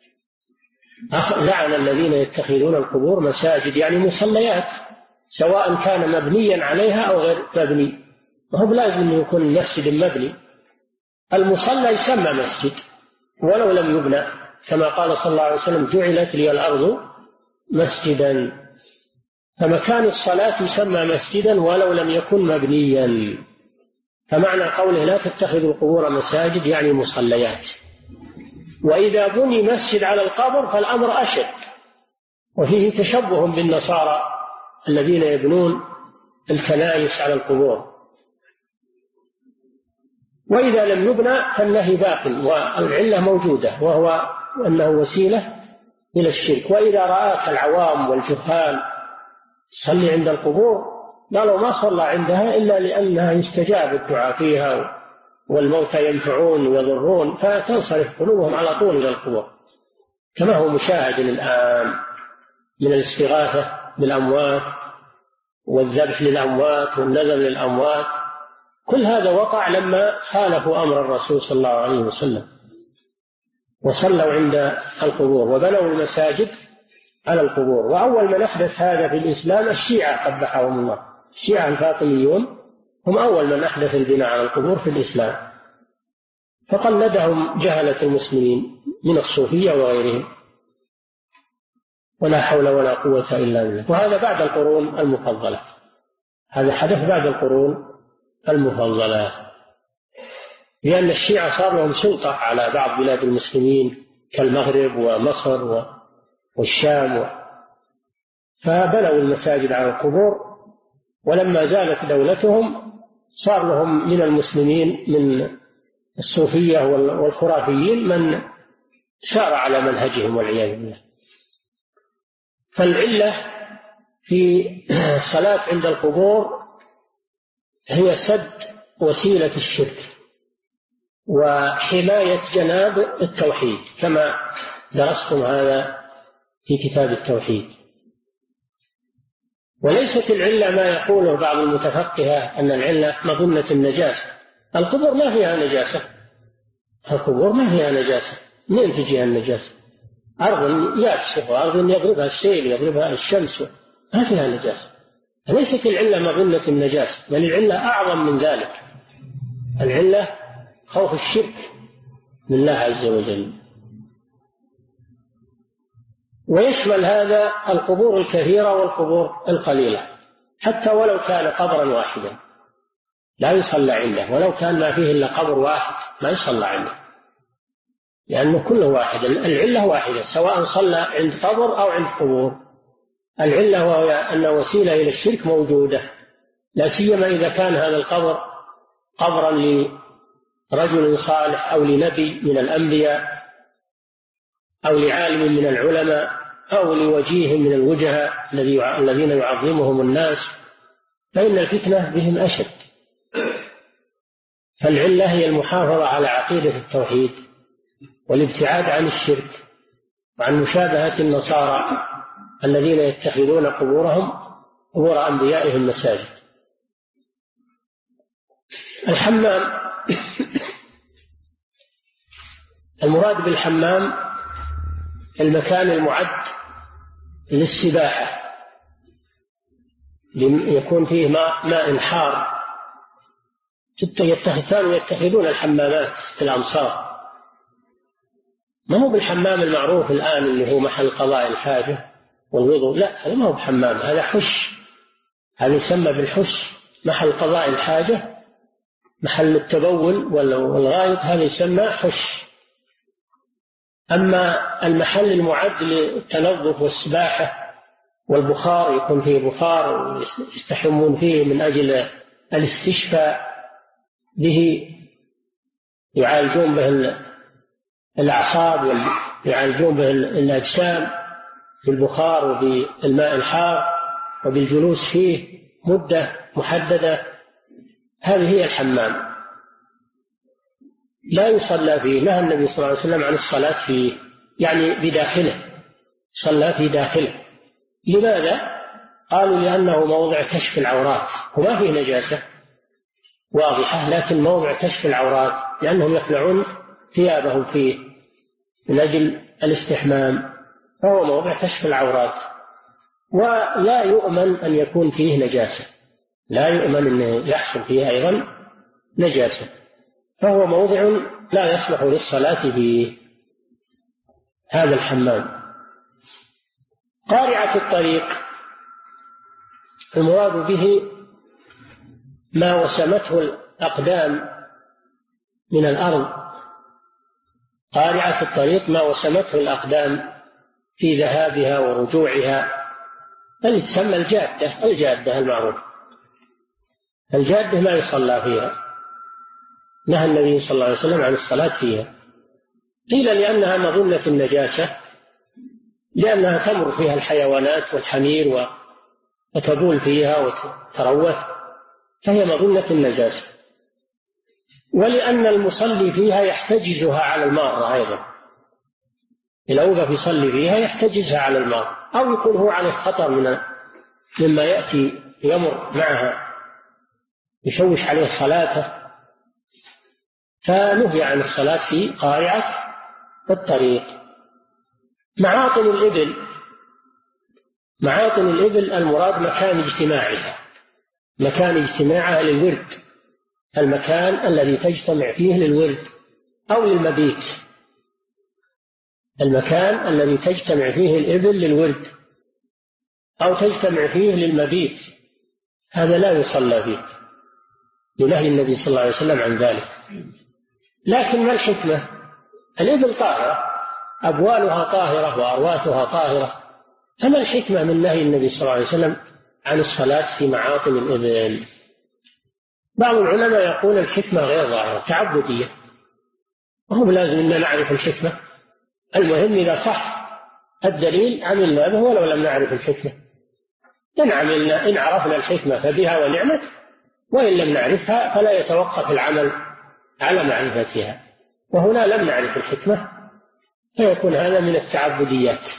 لعن الذين يتخذون القبور مساجد يعني مصليات، سواء كان مبنيا عليها أو غير مبني، وهو لازم أن يكون مسجد مبني. المصلى يسمى مسجد ولو لم يبنى، كما قال صلى الله عليه وسلم جعلت لي الأرض مسجدا، فمكان الصلاة يسمى مسجدا ولو لم يكن مبنيا. فمعنى قوله لا تتخذوا القبور مساجد يعني مصليات. وإذا بني مسجد على القبر فالأمر أشد، وفيه تشبه بالنصارى الذين يبنون الكنائس على القبور. وإذا لم يبنى فالنهي باق والعلة موجودة، وهو أنه وسيلة إلى الشرك. وإذا رآك العوام والجهال صلي عند القبور، قالوا ما صلى عندها إلا لأنها يستجاب الدعاء فيها والموتى ينفعون ويضرون، فتنصرف قلوبهم على طول إلى القبور، كما هو مشاهد الآن من الاستغاثة بالأموات والذبح للأموات والنذر للأموات. كل هذا وقع لما خالفوا أمر الرسول صلى الله عليه وسلم وصلوا عند القبور وبنوا المساجد على القبور. وأول من أحدث هذا في الإسلام الشيعة قبحهم الله، الشيعة الفاطميون هم أول من أحدث البناء على القبور في الإسلام، فقلدهم جهلة المسلمين من الصوفية وغيرهم. ولا حول ولا قوة إلا بالله. وهذا بعد القرون المفضلة، هذا حدث بعد القرون المفضلة، لأن الشيعة صار لهم سلطة على بعض بلاد المسلمين كالمغرب ومصر والشام، فبنوا المساجد على القبور، ولما زالت دولتهم صار لهم من المسلمين من الصوفية والخرافيين من سار على منهجهم والعياذ بالله. فالعلة في الصلاة عند القبور هي سد وسيلة الشرك وحماية جناب التوحيد، كما درستم هذا في كتاب التوحيد. وليست العلة ما يقوله بعض المتفقهة أن العلة مظنة النجاسة. القبور ما فيها نجاسة، القبور ما فيها نجاسة، منين تجيها النجاسة؟ أرض يابسة وأرض يضربها السيل يضربها الشمس، ما فيها نجاسة. ليست العلة مظنة النجاسة، بل العلة أعظم من ذلك، العلة خوف الشرك بالله عز وجل. ويشمل هذا القبور الكثيرة والقبور القليلة، حتى ولو كان قبرا واحدا لا يصلى عنده، ولو كان ما فيه إلا قبر واحد ما يصلى عنده، لأنه كله واحد، العلة واحدة سواء صلى عند قبر أو عند قبور. العلة وهي أن وسيلة إلى الشرك موجودة، لا سيما إذا كان هذا القبر قبرا لرجل صالح أو لنبي من الأنبياء أو لعالم من العلماء أو لوجيه من الوجهاء الذين يعظمهم الناس، فإن الفتنة بهم أشد. فالعلة هي المحافظة على عقيدة التوحيد والابتعاد عن الشرك وعن مشابهة النصارى الذين يتخذون قبورهم قبور أنبيائهم مساجد. الحمام المراد بالحمام المكان المعد للسباحة، يكون فيه ماء حار. كانوا يتخذون الحمامات في الأمصار، ما هو بالحمام المعروف الآن اللي هو محل قضاء الحاجة والوضوء، لا، هذا ما هو بحمام، هذا حش، هذا يسمى بالحش، محل قضاء الحاجة، محل التبول والغائط، هذا يسمى حش. أما المحل المعد للتنظف والسباحة والبخار، يكون فيه بخار يستحمون فيه من أجل الاستشفاء به، يعالجون به الأعصاب ويعالجون به الأجسام بالبخار وبالماء الحار وبالجلوس فيه مدة محددة، هذه هي الحمام. لا يصلى فيه، نهى النبي صلى الله عليه وسلم عن الصلاة فيه، يعني بداخله، صلى في داخله. لماذا؟ قالوا لأنه موضع كشف العورات، وما فيه نجاسة واضحة، لكن موضع كشف العورات، لأنهم يخلعون ثيابهم فيه من أجل الاستحمام، فهو موضع كشف العورات. ولا يؤمن أن يكون فيه نجاسة، لا يؤمن أن يحصل فيه أيضا نجاسة، فهو موضع لا يصلح للصلاة فيه، هذا الحمام. قارعة الطريق المراد به ما وسمته الأقدام من الأرض، قارعة الطريق ما وسمته الأقدام في ذهابها ورجوعها، اللي تسمى الجادة المعروفة. الجادة ما يصلى فيها، نهى النبي صلى الله عليه وسلم عن الصلاة فيها. قيل لأنها مظنة النجاسة، لأنها تمر فيها الحيوانات والحمير وتبول فيها وتروث، فهي مظنة النجاسة. ولأن المصلي فيها يحتجزها على المارة أيضا، إذا وقف يصلي فيها يحتجزها على المارة، أو يكون هو عليه خطر مما يأتي يمر معها يشوش عليه صلاته، فنهي عن الصلاة في قارعة الطريق. معاطن الإبل المراد مكان اجتماعها للورد، المكان الذي تجتمع فيه للورد أو للمبيت، المكان الذي تجتمع فيه الإبل للورد أو تجتمع فيه للمبيت هذا لا يصلى فيه لنهي النبي صلى الله عليه وسلم عن ذلك. لكن ما الحكمة؟ الإبل طاهرة، أبوالها طاهرة وأرواتها طاهرة، فما الحكمة من نهي النبي صلى الله عليه وسلم عن الصلاة في معاطن الإبل؟ بعض العلماء يقول الحكمة غير ظاهرة، تعبدية، وهم لازم أن نعرف الحكمة. المهم إذا صح الدليل عملنا به ولو لم نعرف الحكمة. إن عرفنا الحكمة فبها ونعمت، وإن لم نعرفها فلا يتوقف العمل على معرفتها. وهنا لم نعرف الحكمة فيكون هذا من التعبديات.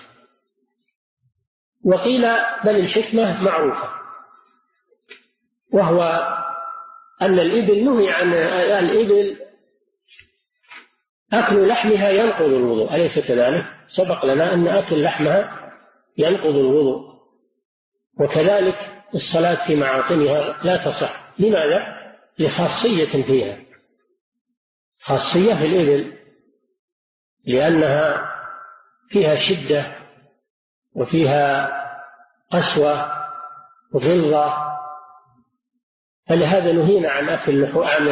وقيل بل الحكمة معروفة، وهو أن الإبل نهي عن الإبل أكل لحمها ينقض الوضوء، أليس كذلك؟ سبق لنا أن أكل لحمها ينقض الوضوء، وكذلك الصلاة في معاطنها لا تصح. لماذا؟ لخاصية فيها، خاصية في الإبل، لأنها فيها شدة وفيها قسوة وغلظة، فلهذا نهينا عن أكل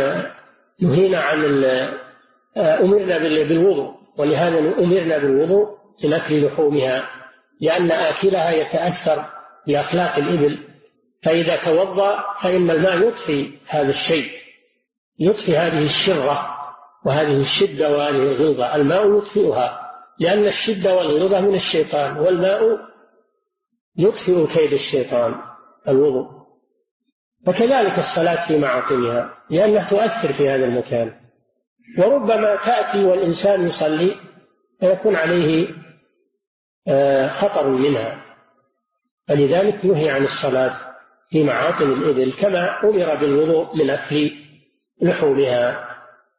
أمرنا بالوضوء، ولهذا أمرنا بالوضوء من أكل لحومها، لأن آكلها يتأثر بأخلاق الإبل، فإذا توضأ فإن الماء يطفي هذا الشيء، يطفي هذه الشرة وهذه الشدة وهذه الغلظة، الماء يطفئها، لأن الشدة والغلظة من الشيطان، والماء يطفئ كيد الشيطان الوضوء. فكذلك الصلاة في معاطنها، لأنها تؤثر في هذا المكان، وربما تأتي والإنسان يصلي فيكون عليه خطر منها، فلذلك نهي عن الصلاة في معاطن الإبل كما أمر بالوضوء من أكل لحومها.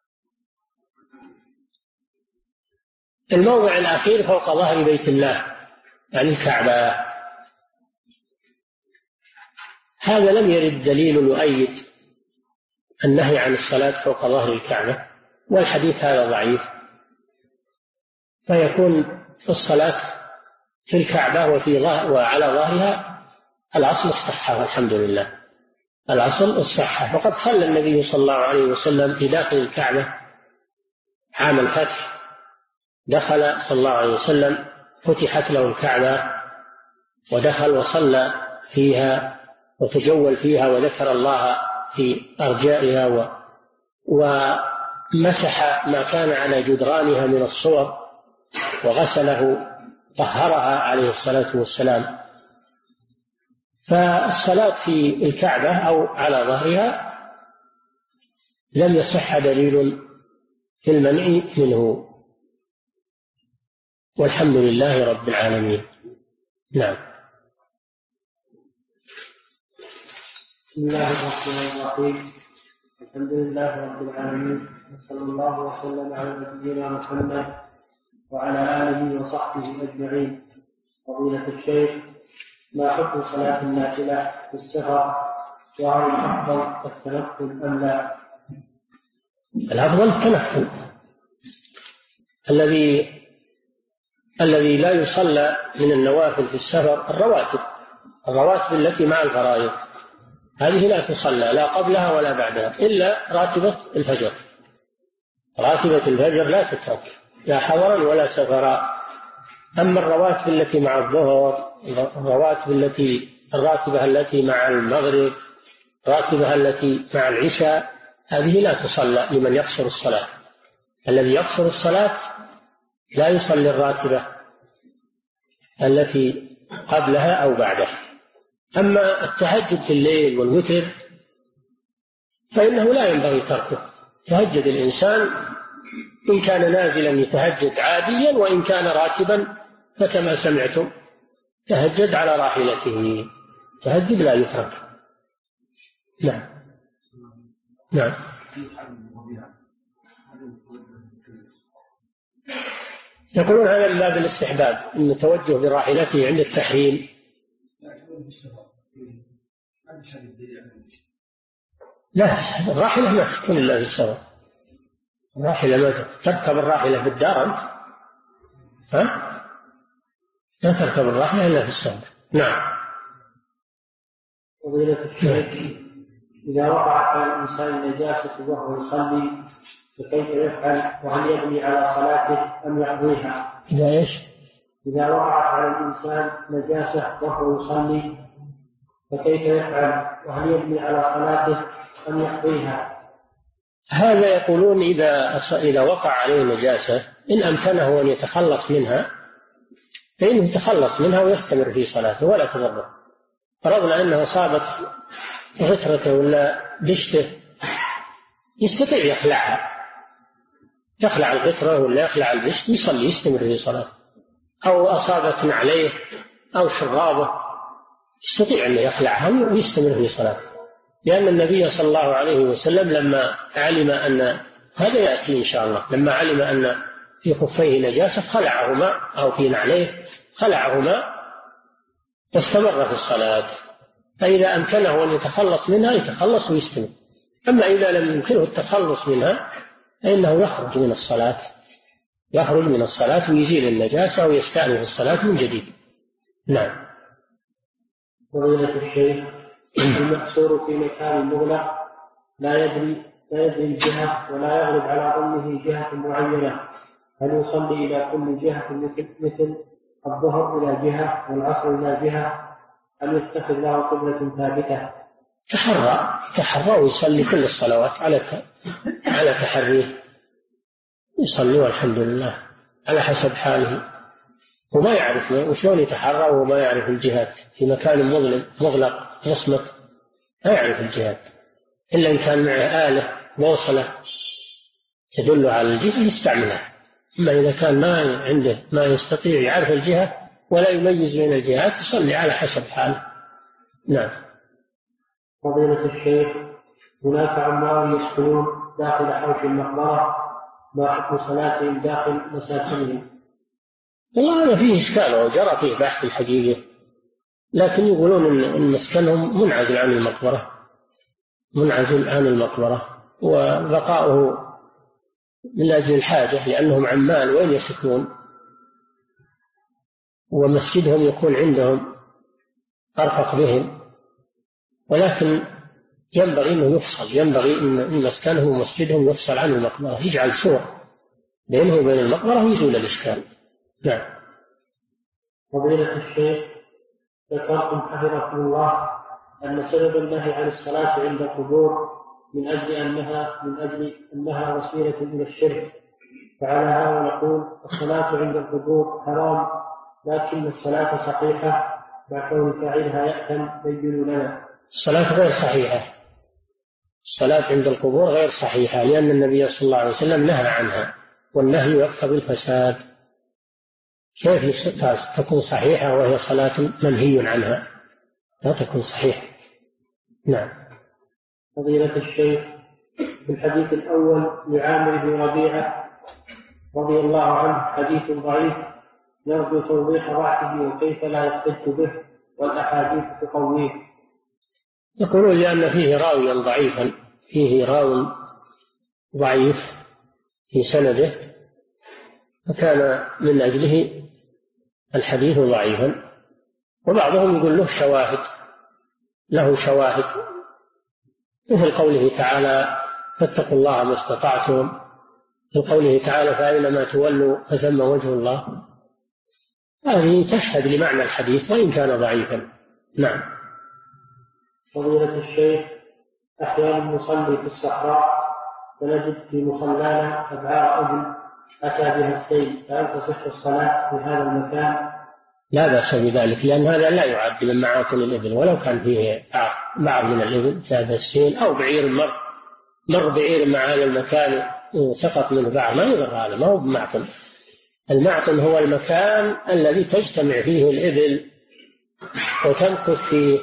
الموضع الأخير فوق ظهر بيت الله، يعني الكعبة، هذا لم يرد دليل يؤيد النهي عن الصلاة فوق ظهر الكعبة، والحديث هذا ضعيف، فيكون الصلاة في الكعبة وعلى ظهرها الأصل الصحة، والحمد لله، الأصل الصحة. وقد صلى النبي صلى الله عليه وسلم في داخل الكعبة عام الفتح، دخل صلى الله عليه وسلم، فتحت له الكعبة ودخل وصلى فيها وتجول فيها وذكر الله في أرجائها ومسح ما كان على جدرانها من الصور وغسله طهرها عليه الصلاة والسلام. فالصلاة في الكعبة أو على ظهرها لم يصح دليل في المنع منه، والحمد لله رب العالمين. نعم. بسم الله الرحمن الرحيم، الحمد لله رب العالمين، وصلى الله وسلم على نبينا محمد وعلى آله وصحبه أجمعين. فضيلة الشيخ، ما حكم صلاة النافلة في السفر، وهل الأفضل التنفل أم لا؟ الأفضل التنفل. الذي لا يصلى من النوافل في السفر الرواتب التي مع الفرائض، هذه لا تصلى لا قبلها ولا بعدها، إلا راتبة الفجر. راتبة الفجر لا تترك لا حضرا ولا سفرا. أما الرواتب التي مع الظهر، الراتبة التي مع المغرب، الراتبة التي مع العشاء، هذه لا تصلى لمن يقصر الصلاة. الذي يقصر الصلاة لا يصلي الراتبة التي قبلها أو بعدها. أما التهجد في الليل والوتر فإنه لا ينبغي تركه. تهجد الإنسان إن كان نازلا يتهجد عاديا، وإن كان راكبا فكما سمعتم تهجد على راحلته. تهجد لا يترك. نعم. نعم. يقولون هذا من باب الاستحباب، أن التوجه براحلته عند التحريم. لا، الراحلة ما تكون إلا في السفر. الراحلة ما تركب الراحلة في الدار، أنت لا تركب الراحلة إلا في السفر. نعم. فضيلة الشيخ، إذا وقعت على الإنسان نجاسة وهو يصلي فكيف يفعل؟ وهل يبني على صلاته أم يقضيها؟ إذا وقعت على الإنسان نجاسة وهو يصلي فكيف يفعل؟ وهل يبني على صلاته أم يقضيها؟ هذا يقولون إذا وقع عليه نجاسة إن أمكنه أن يتخلص منها فإنه يتخلص منها ويستمر في صلاته ولا تضره. فرضنا أنه أصابت غترته ولا بشته يستطيع يخلعها، يخلع الغترة ولا يخلع البشت يصلي يستمر في صلاته. أو أصابت نعليه أو شرابه يستطيع أن يخلعها ويستمر في صلاته، لأن النبي صلى الله عليه وسلم لما علم أن هذا يأتي إن شاء الله، لما علم أن في خفيه نجاسة خلعهما أو في نعليه خلعهما واستمر في الصلاة. فإذا أمكنه أن يتخلص منها يتخلص ويستمر. أما إذا لم يمكنه التخلص منها فإنه يخرج من الصلاة ويزيل النجاسة ويستأنف الصلاة من جديد. نعم. فضيلة الشيخ، المحصور في مكان مغلق لا يدري الجهة ولا يغلب على ظنه جهة معينة، هل يصلي إلى كل جهة مثل الظهر إلى جهة والعصر إلى جهة، أم يتخذ له قبلة ثابتة؟ تحرى ويصلي كل الصلوات على تحريه، يصلي والحمد لله على حسب حاله. وما يعرف وشلون يتحرى وما يعرف الجهات في مكان مظلم مغلق مصمت، لا يعرف الجهات إلا إن كان معه آلة موصلة تدل على الجهة يستعملها. أما إذا كان ما يستطيع يعرف الجهة ولا يميز بين الجهات يصلي على حسب حاله. نعم. فضيلة الشيخ، هناك عمال يسكنون داخل حوش المقبرة، ما حكم صلاتهم داخل مساكنهم؟ والله هذا فيه إشكال وجرى فيه بحث الحقيقة، لكن يقولون إن مسكنهم منعزل عن المقبرة وبقاؤه من أجل الحاجة، لأنهم عمال وين يسكنون ومسجدهم يكون عندهم أرفق بهم، ولكن ينبغي أنه يفصل، ينبغي أن مسكنه ومسجدهم يفصل عن المقبرة، يجعل سور بينه وبين المقبرة ويزول الإشكال. نعم. فضيلة الشيخ، ذكرتم حفظكم الله أن سبب النهي عن الصلاة عند القبور من أجل أنها وسيلة إلى الشرك، فعلى هذا نقول الصلاة عند القبور حرام، لكن الصلاة صحيحة مع كون فاعلها يأثم، بينوا لنا. الصلاة غير صحيحة، الصلاة عند القبور غير صحيحة، لأن النبي صلى الله عليه وسلم نهى عنها، والنهي يقتضي الفساد. كيف تكون صحيحة وهي صلاة منهي عنها؟ لا تكون صحيحة. نعم. فضيلة الشيخ، في الحديث الأول لعامر بن ربيعة رضي الله عنه حديث ضعيف نرجو توضيح ضعفه وكيف لا يحتج به والأحاديث تقويه. يقولون لأن فيه راويا ضعيفا، فيه راوي ضعيف في سنده فكان من أجله الحديث ضعيفا، وبعضهم يقول له شواهد مثل قوله تعالى فاتقوا الله ما استطعتم، في قوله تعالى فأينما تولوا فثم وجه الله، هذه تشهد لمعنى الحديث وإن كان ضعيفا. نعم. فضيلة الشيخ، أحيانا نصلي في الصحراء ونجد في مصلانا أبعار إبل أتى بها السيل، فهل تصح الصلاة في هذا المكان؟ لا بأس بذلك، لأن هذا لا يعد من معاكل الإبل، ولو كان فيه بعض من الإبل جاء السيل أو بعير مر بعير مع هذا المكان وسقط منه بعض، ما يضر، هذا ما هو بمعقل. المعقل هو المكان الذي تجتمع فيه الإبل وتمكث فيه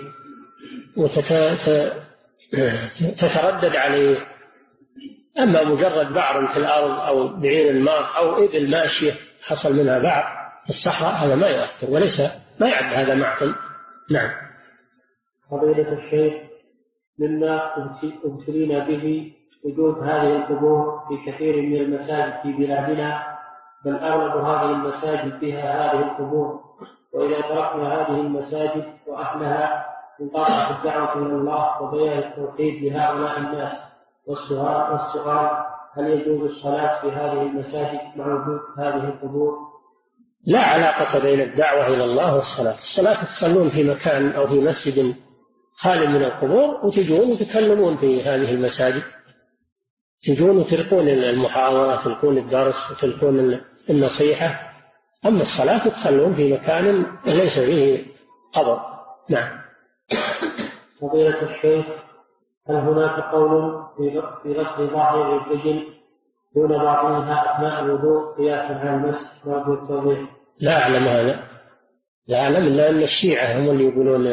وتتردد عليه. أما مجرد بعر في الأرض أو بعير الماء أو إبل ماشية حصل منها بعر في الصحراء هذا ما يؤثر وليس ما يعد هذا معقل. نعم. فضيلة الشيخ، مما ابتلينا به وجود هذه القبور في كثير من المساجد في بلادنا بل أغلب هذه المساجد فيها هذه القبور، وإذا تركنا هذه المساجد وأهلها انقطعت الدعوة إلى الله وبيان التوحيد لهؤلاء الناس. والسؤال هل يجوز الصلاة في هذه المساجد مع وجود هذه القبور؟ لا علاقة بين الدعوة إلى الله والصلاة. الصلاة تصلون في مكان أو في مسجد خال من القبور، وتجون وتكلمون في هذه المساجد، تجون وتلقون المحاضرة، تلقون الدرس، وتلقون النصيحة. أما الصلاة تصلون في مكان ليس فيه قبر. نعم. فضيلة الشيخ، هل هناك قول في غسل ظاهر الرجل دون بعضها أثناء الوضوء قياسا على المسح وجه التوضيح؟ لا أعلم هذا، لا أعلم إلا أن الشيعة هم اللي يقولون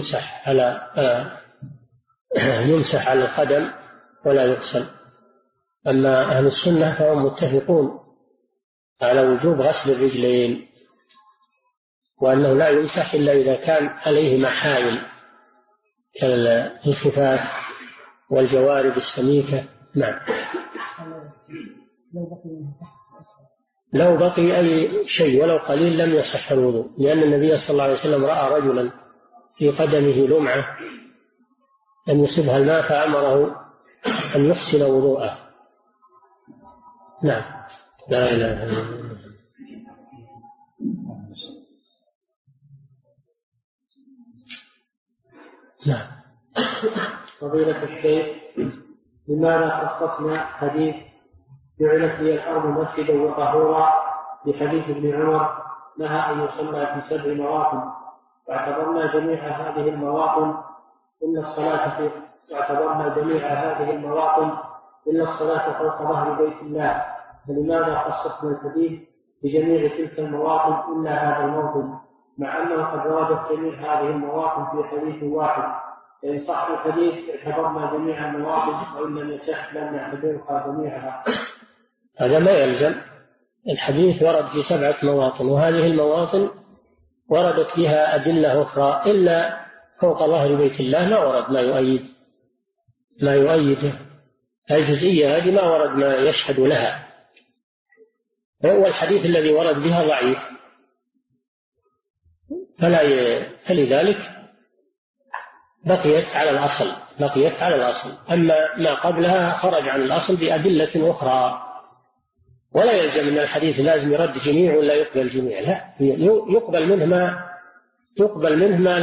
يمسح على القدم ولا يغسل. أما أهل السنة فهم متفقون على وجوب غسل الرجلين، وأنه لا يمسح إلا إذا كان عليه محايل كالخفاف والجوارب السميكة. نعم. لو بقي أي شيء ولو قليل لم يصح الوضوء، لأن النبي صلى الله عليه وسلم رأى رجلا في قدمه لمعة لم يصبها الماء فأمره أن يحسن وضوءه. نعم. لا إله إلا الله. نعم. فضيلة الشيخ، لماذا خصصنا حديث جعلت لي الأرض مسجدا وطهورا بحديث ابن عمر نهى أن يصلى في 7 مواطن، واعتبرنا جميع هذه المواطن إلا الصلاة فوق ظهر بيت الله، فلماذا خصصنا الحديث بجميع تلك المواطن إلا هذا الموطن، مع أنه قد وردت جميع هذه المواطن في حديث واحد؟ فإن صح الحديث اعتبرنا جميع المواطن، وإن لم يصح لم نعتبرها جميعها. هذا ما يلزم. الحديث ورد في 7 مواطن، وهذه المواطن وردت فيها أدلة أخرى، إلا فوق ظهر بيت الله ما ورد ما يؤيده. الجزئية هذه ما ورد ما يشهد لها، هو الحديث الذي ورد بها ضعيف، فلذلك بقيت على الأصل. أما ما قبلها خرج عن الأصل بأدلة أخرى. ولا يلزم أن الحديث لازم يرد جميع ولا يقبل جميع، لا، يقبل منه ما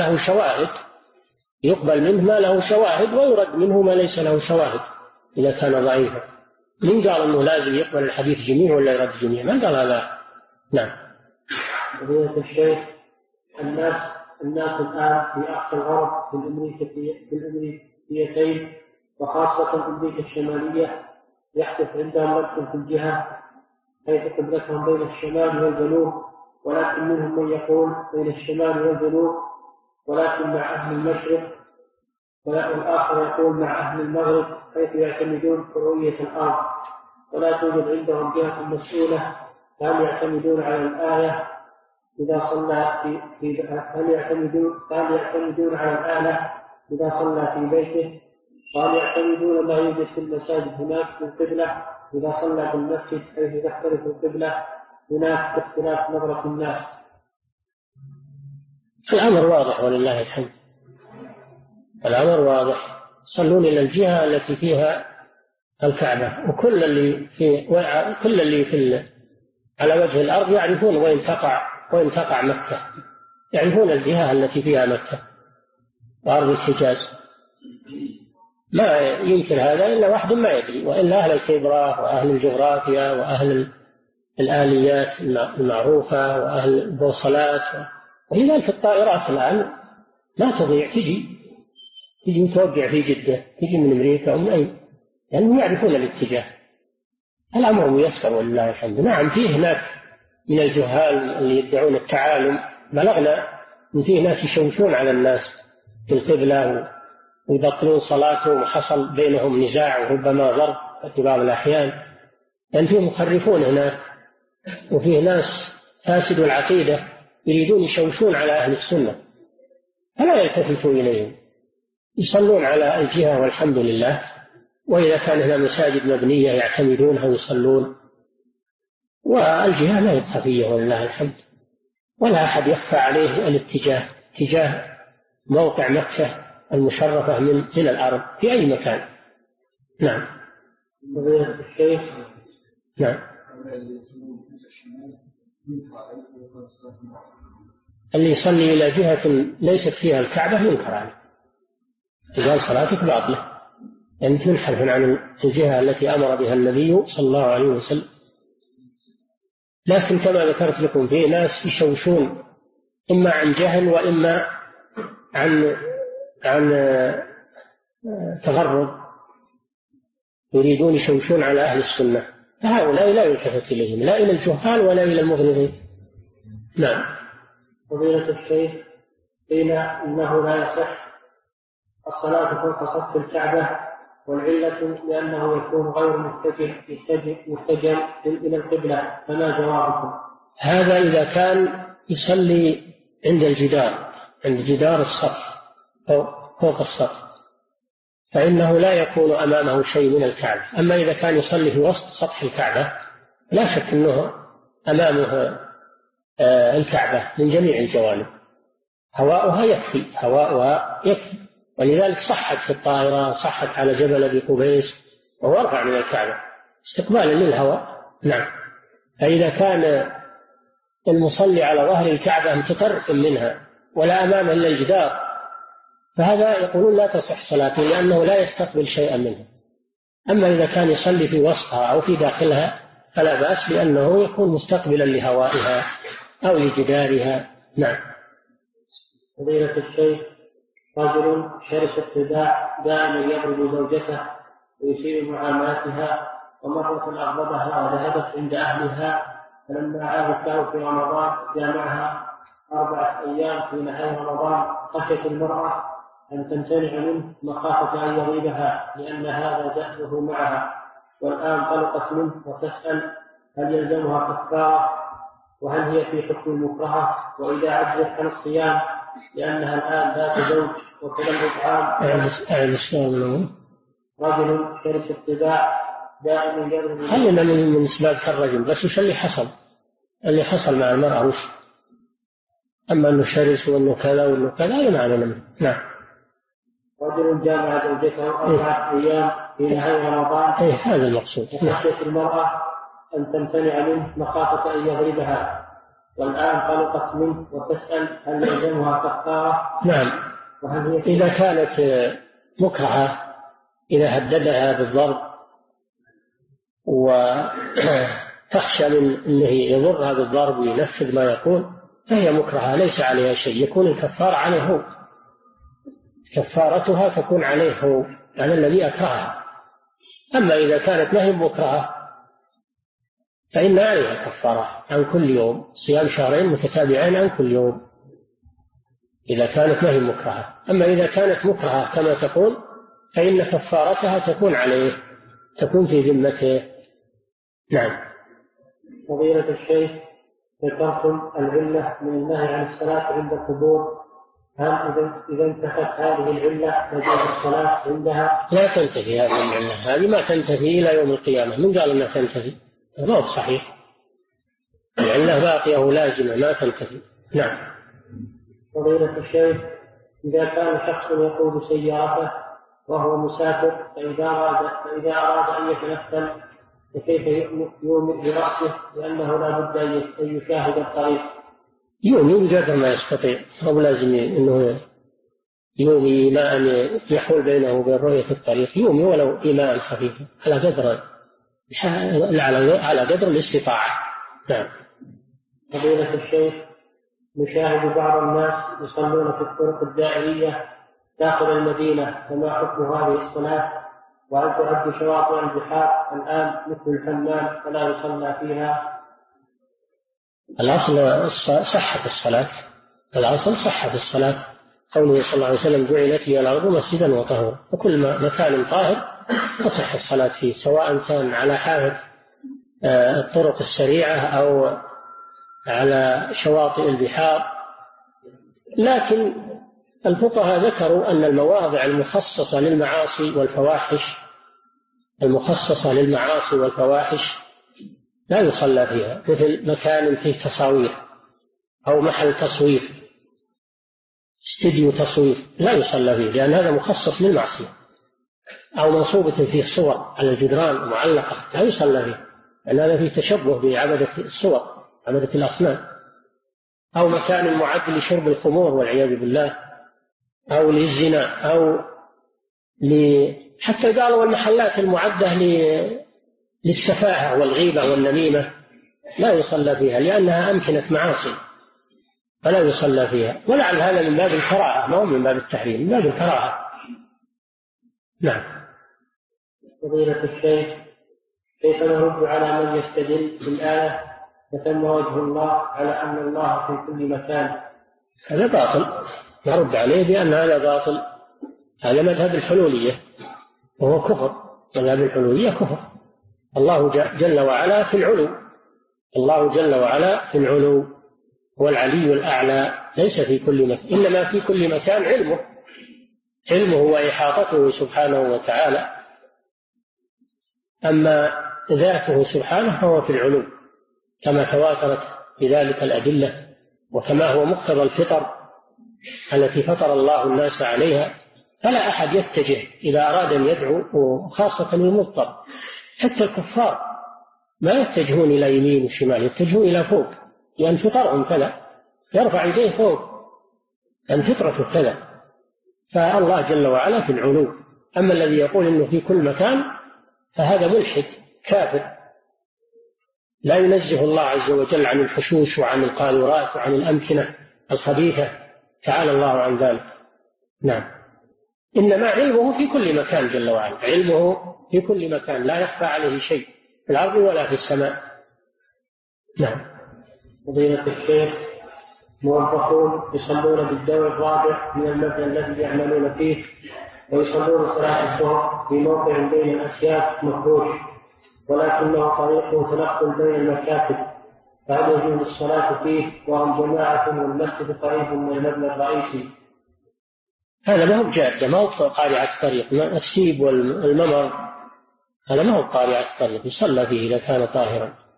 له شواهد، ويرد منه ما ليس له شواهد إذا كان ضعيفا. من قال أنه لازم يقبل الحديث جميع ولا يرد جميع؟ ما قال هذا. نعم. فضيلة الشيخ، الناس الآن في أقصى الغرب في الأمريكيتين وخاصة أمريكا الشمالية يحدث عندهم لبس في الجهة حيث قبلتهم بين الشمال والجنوب، ولكن منهم من يقول بين الشمال والجنوب ولكن مع أهل المشرق، والآخر يقول مع أهل المغرب، حيث يعتمدون كروية الأرض ولا توجد عندهم جهة مسؤولة. هل يعتمدون على الآية إذا صلى هل يعتمدون على الآلة إذا صلى في بيته؟ قال يعتمدون ما يوجد في المساجد هناك في القبلة إذا صلى في المسجد حيث تختلف القبلة هناك باختلاف نظرة الناس. الأمر واضح ولله الحمد، الأمر واضح. صلون إلى الجهة التي فيها الكعبة، وكل اللي على وجه الأرض يعرفون وين تقع مكة، يعرفون الجهة التي فيها مكة وأرض الحجاز. ما يمكن هذا إلا واحد ما يدري، وإلا أهل الخبرة وأهل الجغرافيا وأهل الآليات المعروفة وأهل البوصلات. ولذلك الطائرات الآن لا تضيع، تجي متوقع في جدة، تجي من أمريكا أو من أين، لأنهم يعرفون الاتجاه. الأمر ميسر ولله الحمد. نعم، فيه هناك من الجهال اللي يدعون التعالم، بلغنا إن فيه ناس يشوشون على الناس في القبلة ويبطلون صلاتهم، وحصل بينهم نزاع وربما ضرب في بعض الأحيان، لأن فيه مخرفون هناك، وفيه ناس فاسدوا العقيدة يريدون يشوشون على أهل السنة، فلا يلتفتوا إليهم، يصلون على الجهة والحمد لله. وإذا كان هنا مساجد مبنية يعتمدونها ويصلون. والجهة لا يبقى فيه ولله الحمد، ولا أحد يخفى عليه الاتجاه تجاه موقع مكة المشرفة من الأرض في أي مكان. نعم. الشيخ. نعم. اللي يصلي إلى جهة ليست فيها الكعبة ينكر عليه، قال صلاتك باطلة، يعني تنحرف عن الجهة التي أمر بها النبي صلى الله عليه وسلم. لكن كما ذكرت لكم في ناس يشوشون إما عن جهل وإما عن تغرب، يريدون يشوشون على أهل السنة، فهؤلاء لا يلتفت إليهم، لا إلى الجهال ولا إلى المغرضين. نعم. فضيلة الشيخ، قيل إنه لا يصح الصلاة فوق سقف الكعبة، والعلة لأنه يكون غير متجه إلى القبلة، فما جوابكم؟ هذا إذا كان يصلي عند الجدار، عند جدار السطح فوق السطح، فإنه لا يكون أمامه شيء من الكعبة. أما إذا كان يصلي في وسط سطح الكعبة لا شك أنه أمامه الكعبة من جميع الجوانب، هواؤها يكفي، ولذلك صحت في الطائرة، صحت على جبل أبي قبيس وهو أرفع من الكعبة استقبالا للهواء. نعم. فإذا كان المصلي على ظهر الكعبة متطرف منها ولا أمامه إلا الجدار، فهذا يقولون لا تصح صلاته لأنه لا يستقبل شيئا منها. أما إذا كان يصلي في وسطها أو في داخلها فلا بأس، لأنه يكون مستقبلا لهوائها أو لجدارها. نعم. فضيلة الشيخ، رجل شرس الطباع دائما يضرب زوجته ويسيء معاملتها، ومرة أغضبها وذهبت عند أهلها، فلما عادت له في رمضان جامعها 4 أيام في نهاية رمضان، خشيت المرأة أن تمتنع منه مخافة أن يغيبها لأن هذا جهله معها، والآن طلقت منه وتسأل هل يلزمها كفارة، وهل هي في حكم المكرهة، وإذا عجزت عن الصيام لأنها الآن ذات زوج وكذا الإطعام. رجل شرس الطباع دائما يضرب. خلينا من أسباب الرجل، بس وش اللي حصل مع المرأة وش؟ أما أنه شرس وأنه كذا وأنه كذا لا معنى منه. نعم. رجل جامع زوجته 4 أيام في نهاية رمضان. هذا المقصود. وخشيت المرأة أن تمتنع منه مخافة أن يغيبها، والآن طلقت منه وتسأل هل يلزمها كفارة. نعم. إذا كانت مكرهة، إذا هددها بالضرب وتخشى من أنه يضرها بالضرب وينفذ ما يقول فهي مكرهة ليس عليها شيء، يكون الكفارة عليه هو، كفارتها تكون عليه هو، على الذي أكرهها. أما إذا كانت ما هي مكرهة فإن عليها كفارة عن كل يوم، صيام 2 شهرين متتابعين عن كل يوم إذا كانت ما هي مكرهة. أما إذا كانت مكرهة كما تقول فإن كفارتها تكون عليه، تكون في ذمته. نعم. فضيلة الشيخ، ذكرتم العلة من النهي عن الصلاة عند القبور، هل إذا انتهت هذه العلة نجوز الصلاة عندها؟ لا تنتهي هذه العلة، هذه ما تنتهي إلى يوم القيامة. من قال أنها تنتهي؟ ما هو صحيح، العلة باقية ولازمة ما تنتهي. نعم. فضيلة الشيخ، إذا كان شخص يقود سيارته وهو مسافر فإذا أراد أن يتنفل فكيف يومئ برأسه لأنه لا بد أن يشاهد الطريق؟ يومي بقدر ما يستطيع، أو لازم أنه يومي ما أن يحول بينه وبين رؤية الطريق، يومي ولو إيماء خفيفا على قدر الاستطاعة. نعم. فضيلة الشيخ، نشاهد بعض الناس يصلون في الطرق الدائرية داخل المدينة، فما حكم هذه الصلاة؟ وهل تعد شواطئ البحار الآن مثل الحمام فلا يصلى فيها؟ الأصل صحة الصلاة، الأصل صحة الصلاة، قوله صلى الله عليه وسلم جعلت لي الأرض مسجدا وطهورا، وكل مكان طاهر تصح الصلاة فيه، سواء كان على حافة الطرق السريعة أو على شواطئ البحار. لكن الفقهاء ذكروا أن المواضع المخصصة للمعاصي والفواحش لا يصلى فيها، مثل مكان فيه تصاوير أو محل تصوير، استديو تصوير، لا يصلى فيه لأن هذا مخصص للمعصية. أو منصوبة فيه صور على الجدران معلقة، لا يصلى فيه لأن هذا فيه تشبه بعبدة الصور، عبدة الأصنام. أو مكان معد لشرب الخمور والعياذ بالله، أو للزنا، أو حتى قالوا المحلات المعدة للسفاهة والغيبة والنميمة لا يصلى فيها لأنها أمكنة معاصي، فلا يصلى فيها. ولعل هذا من باب الكراهة، ما هو من باب التحريم، من باب الكراهة. نعم. فضيلة الشيخ، كيف نرد على من يستدل بالآية فتم وجه الله على أن الله في كل مكان؟ هذا باطل، نرد عليه بأن هذا باطل، هذا مذهب الحلولية وهو كفر، مذهب الحلولية كفر. الله جل وعلا في العلو، الله جل وعلا في العلو هو العلي الأعلى، ليس في كل مكان، إنما في كل مكان علمه وإحاطته سبحانه وتعالى. أما ذاته سبحانه فهو في العلو كما تواترت بذلك الأدلة، وكما هو مقتضى الفطر التي فطر الله الناس عليها. فلا أحد يتجه إذا أراد أن يدعو، وخاصة المضطر. حتى الكفار ما يتجهون إلى يمين وشمال، يتجهون إلى فوق، لأن فطرهم كذا، يرفع يديه فوق، لأن فطرته كذا. فالله جل وعلا في العلو. أما الذي يقول إنه في كل مكان فهذا ملحد كافر، لا ينزه الله عز وجل عن الحشوش وعن القاذورات وعن الأمكنة الخبيثة، تعالى الله عن ذلك. نعم. إنما علمه في كل مكان جل وعلا، علمه في كل مكان، لا يخفى عليه شيء في الأرض ولا في السماء. نعم. فضيلة الشيخ، موظفون يصلون بالدور الرابع من المبنى الذي يعملون فيه، ويصلون صلاة الظهر في موقع بين الأسياف مفروش، ولكنه طريق تنقل بين المكاتب، فهل يجوز الصلاة فيه وهم جماعة والمسجد قريب من المبنى الرئيسي؟ هذا ما هو جادة، ما هو قارعة طريق، السيب والممر هذا ما هو قارعة طريق، يصلى فيه إذا كان طاهرا.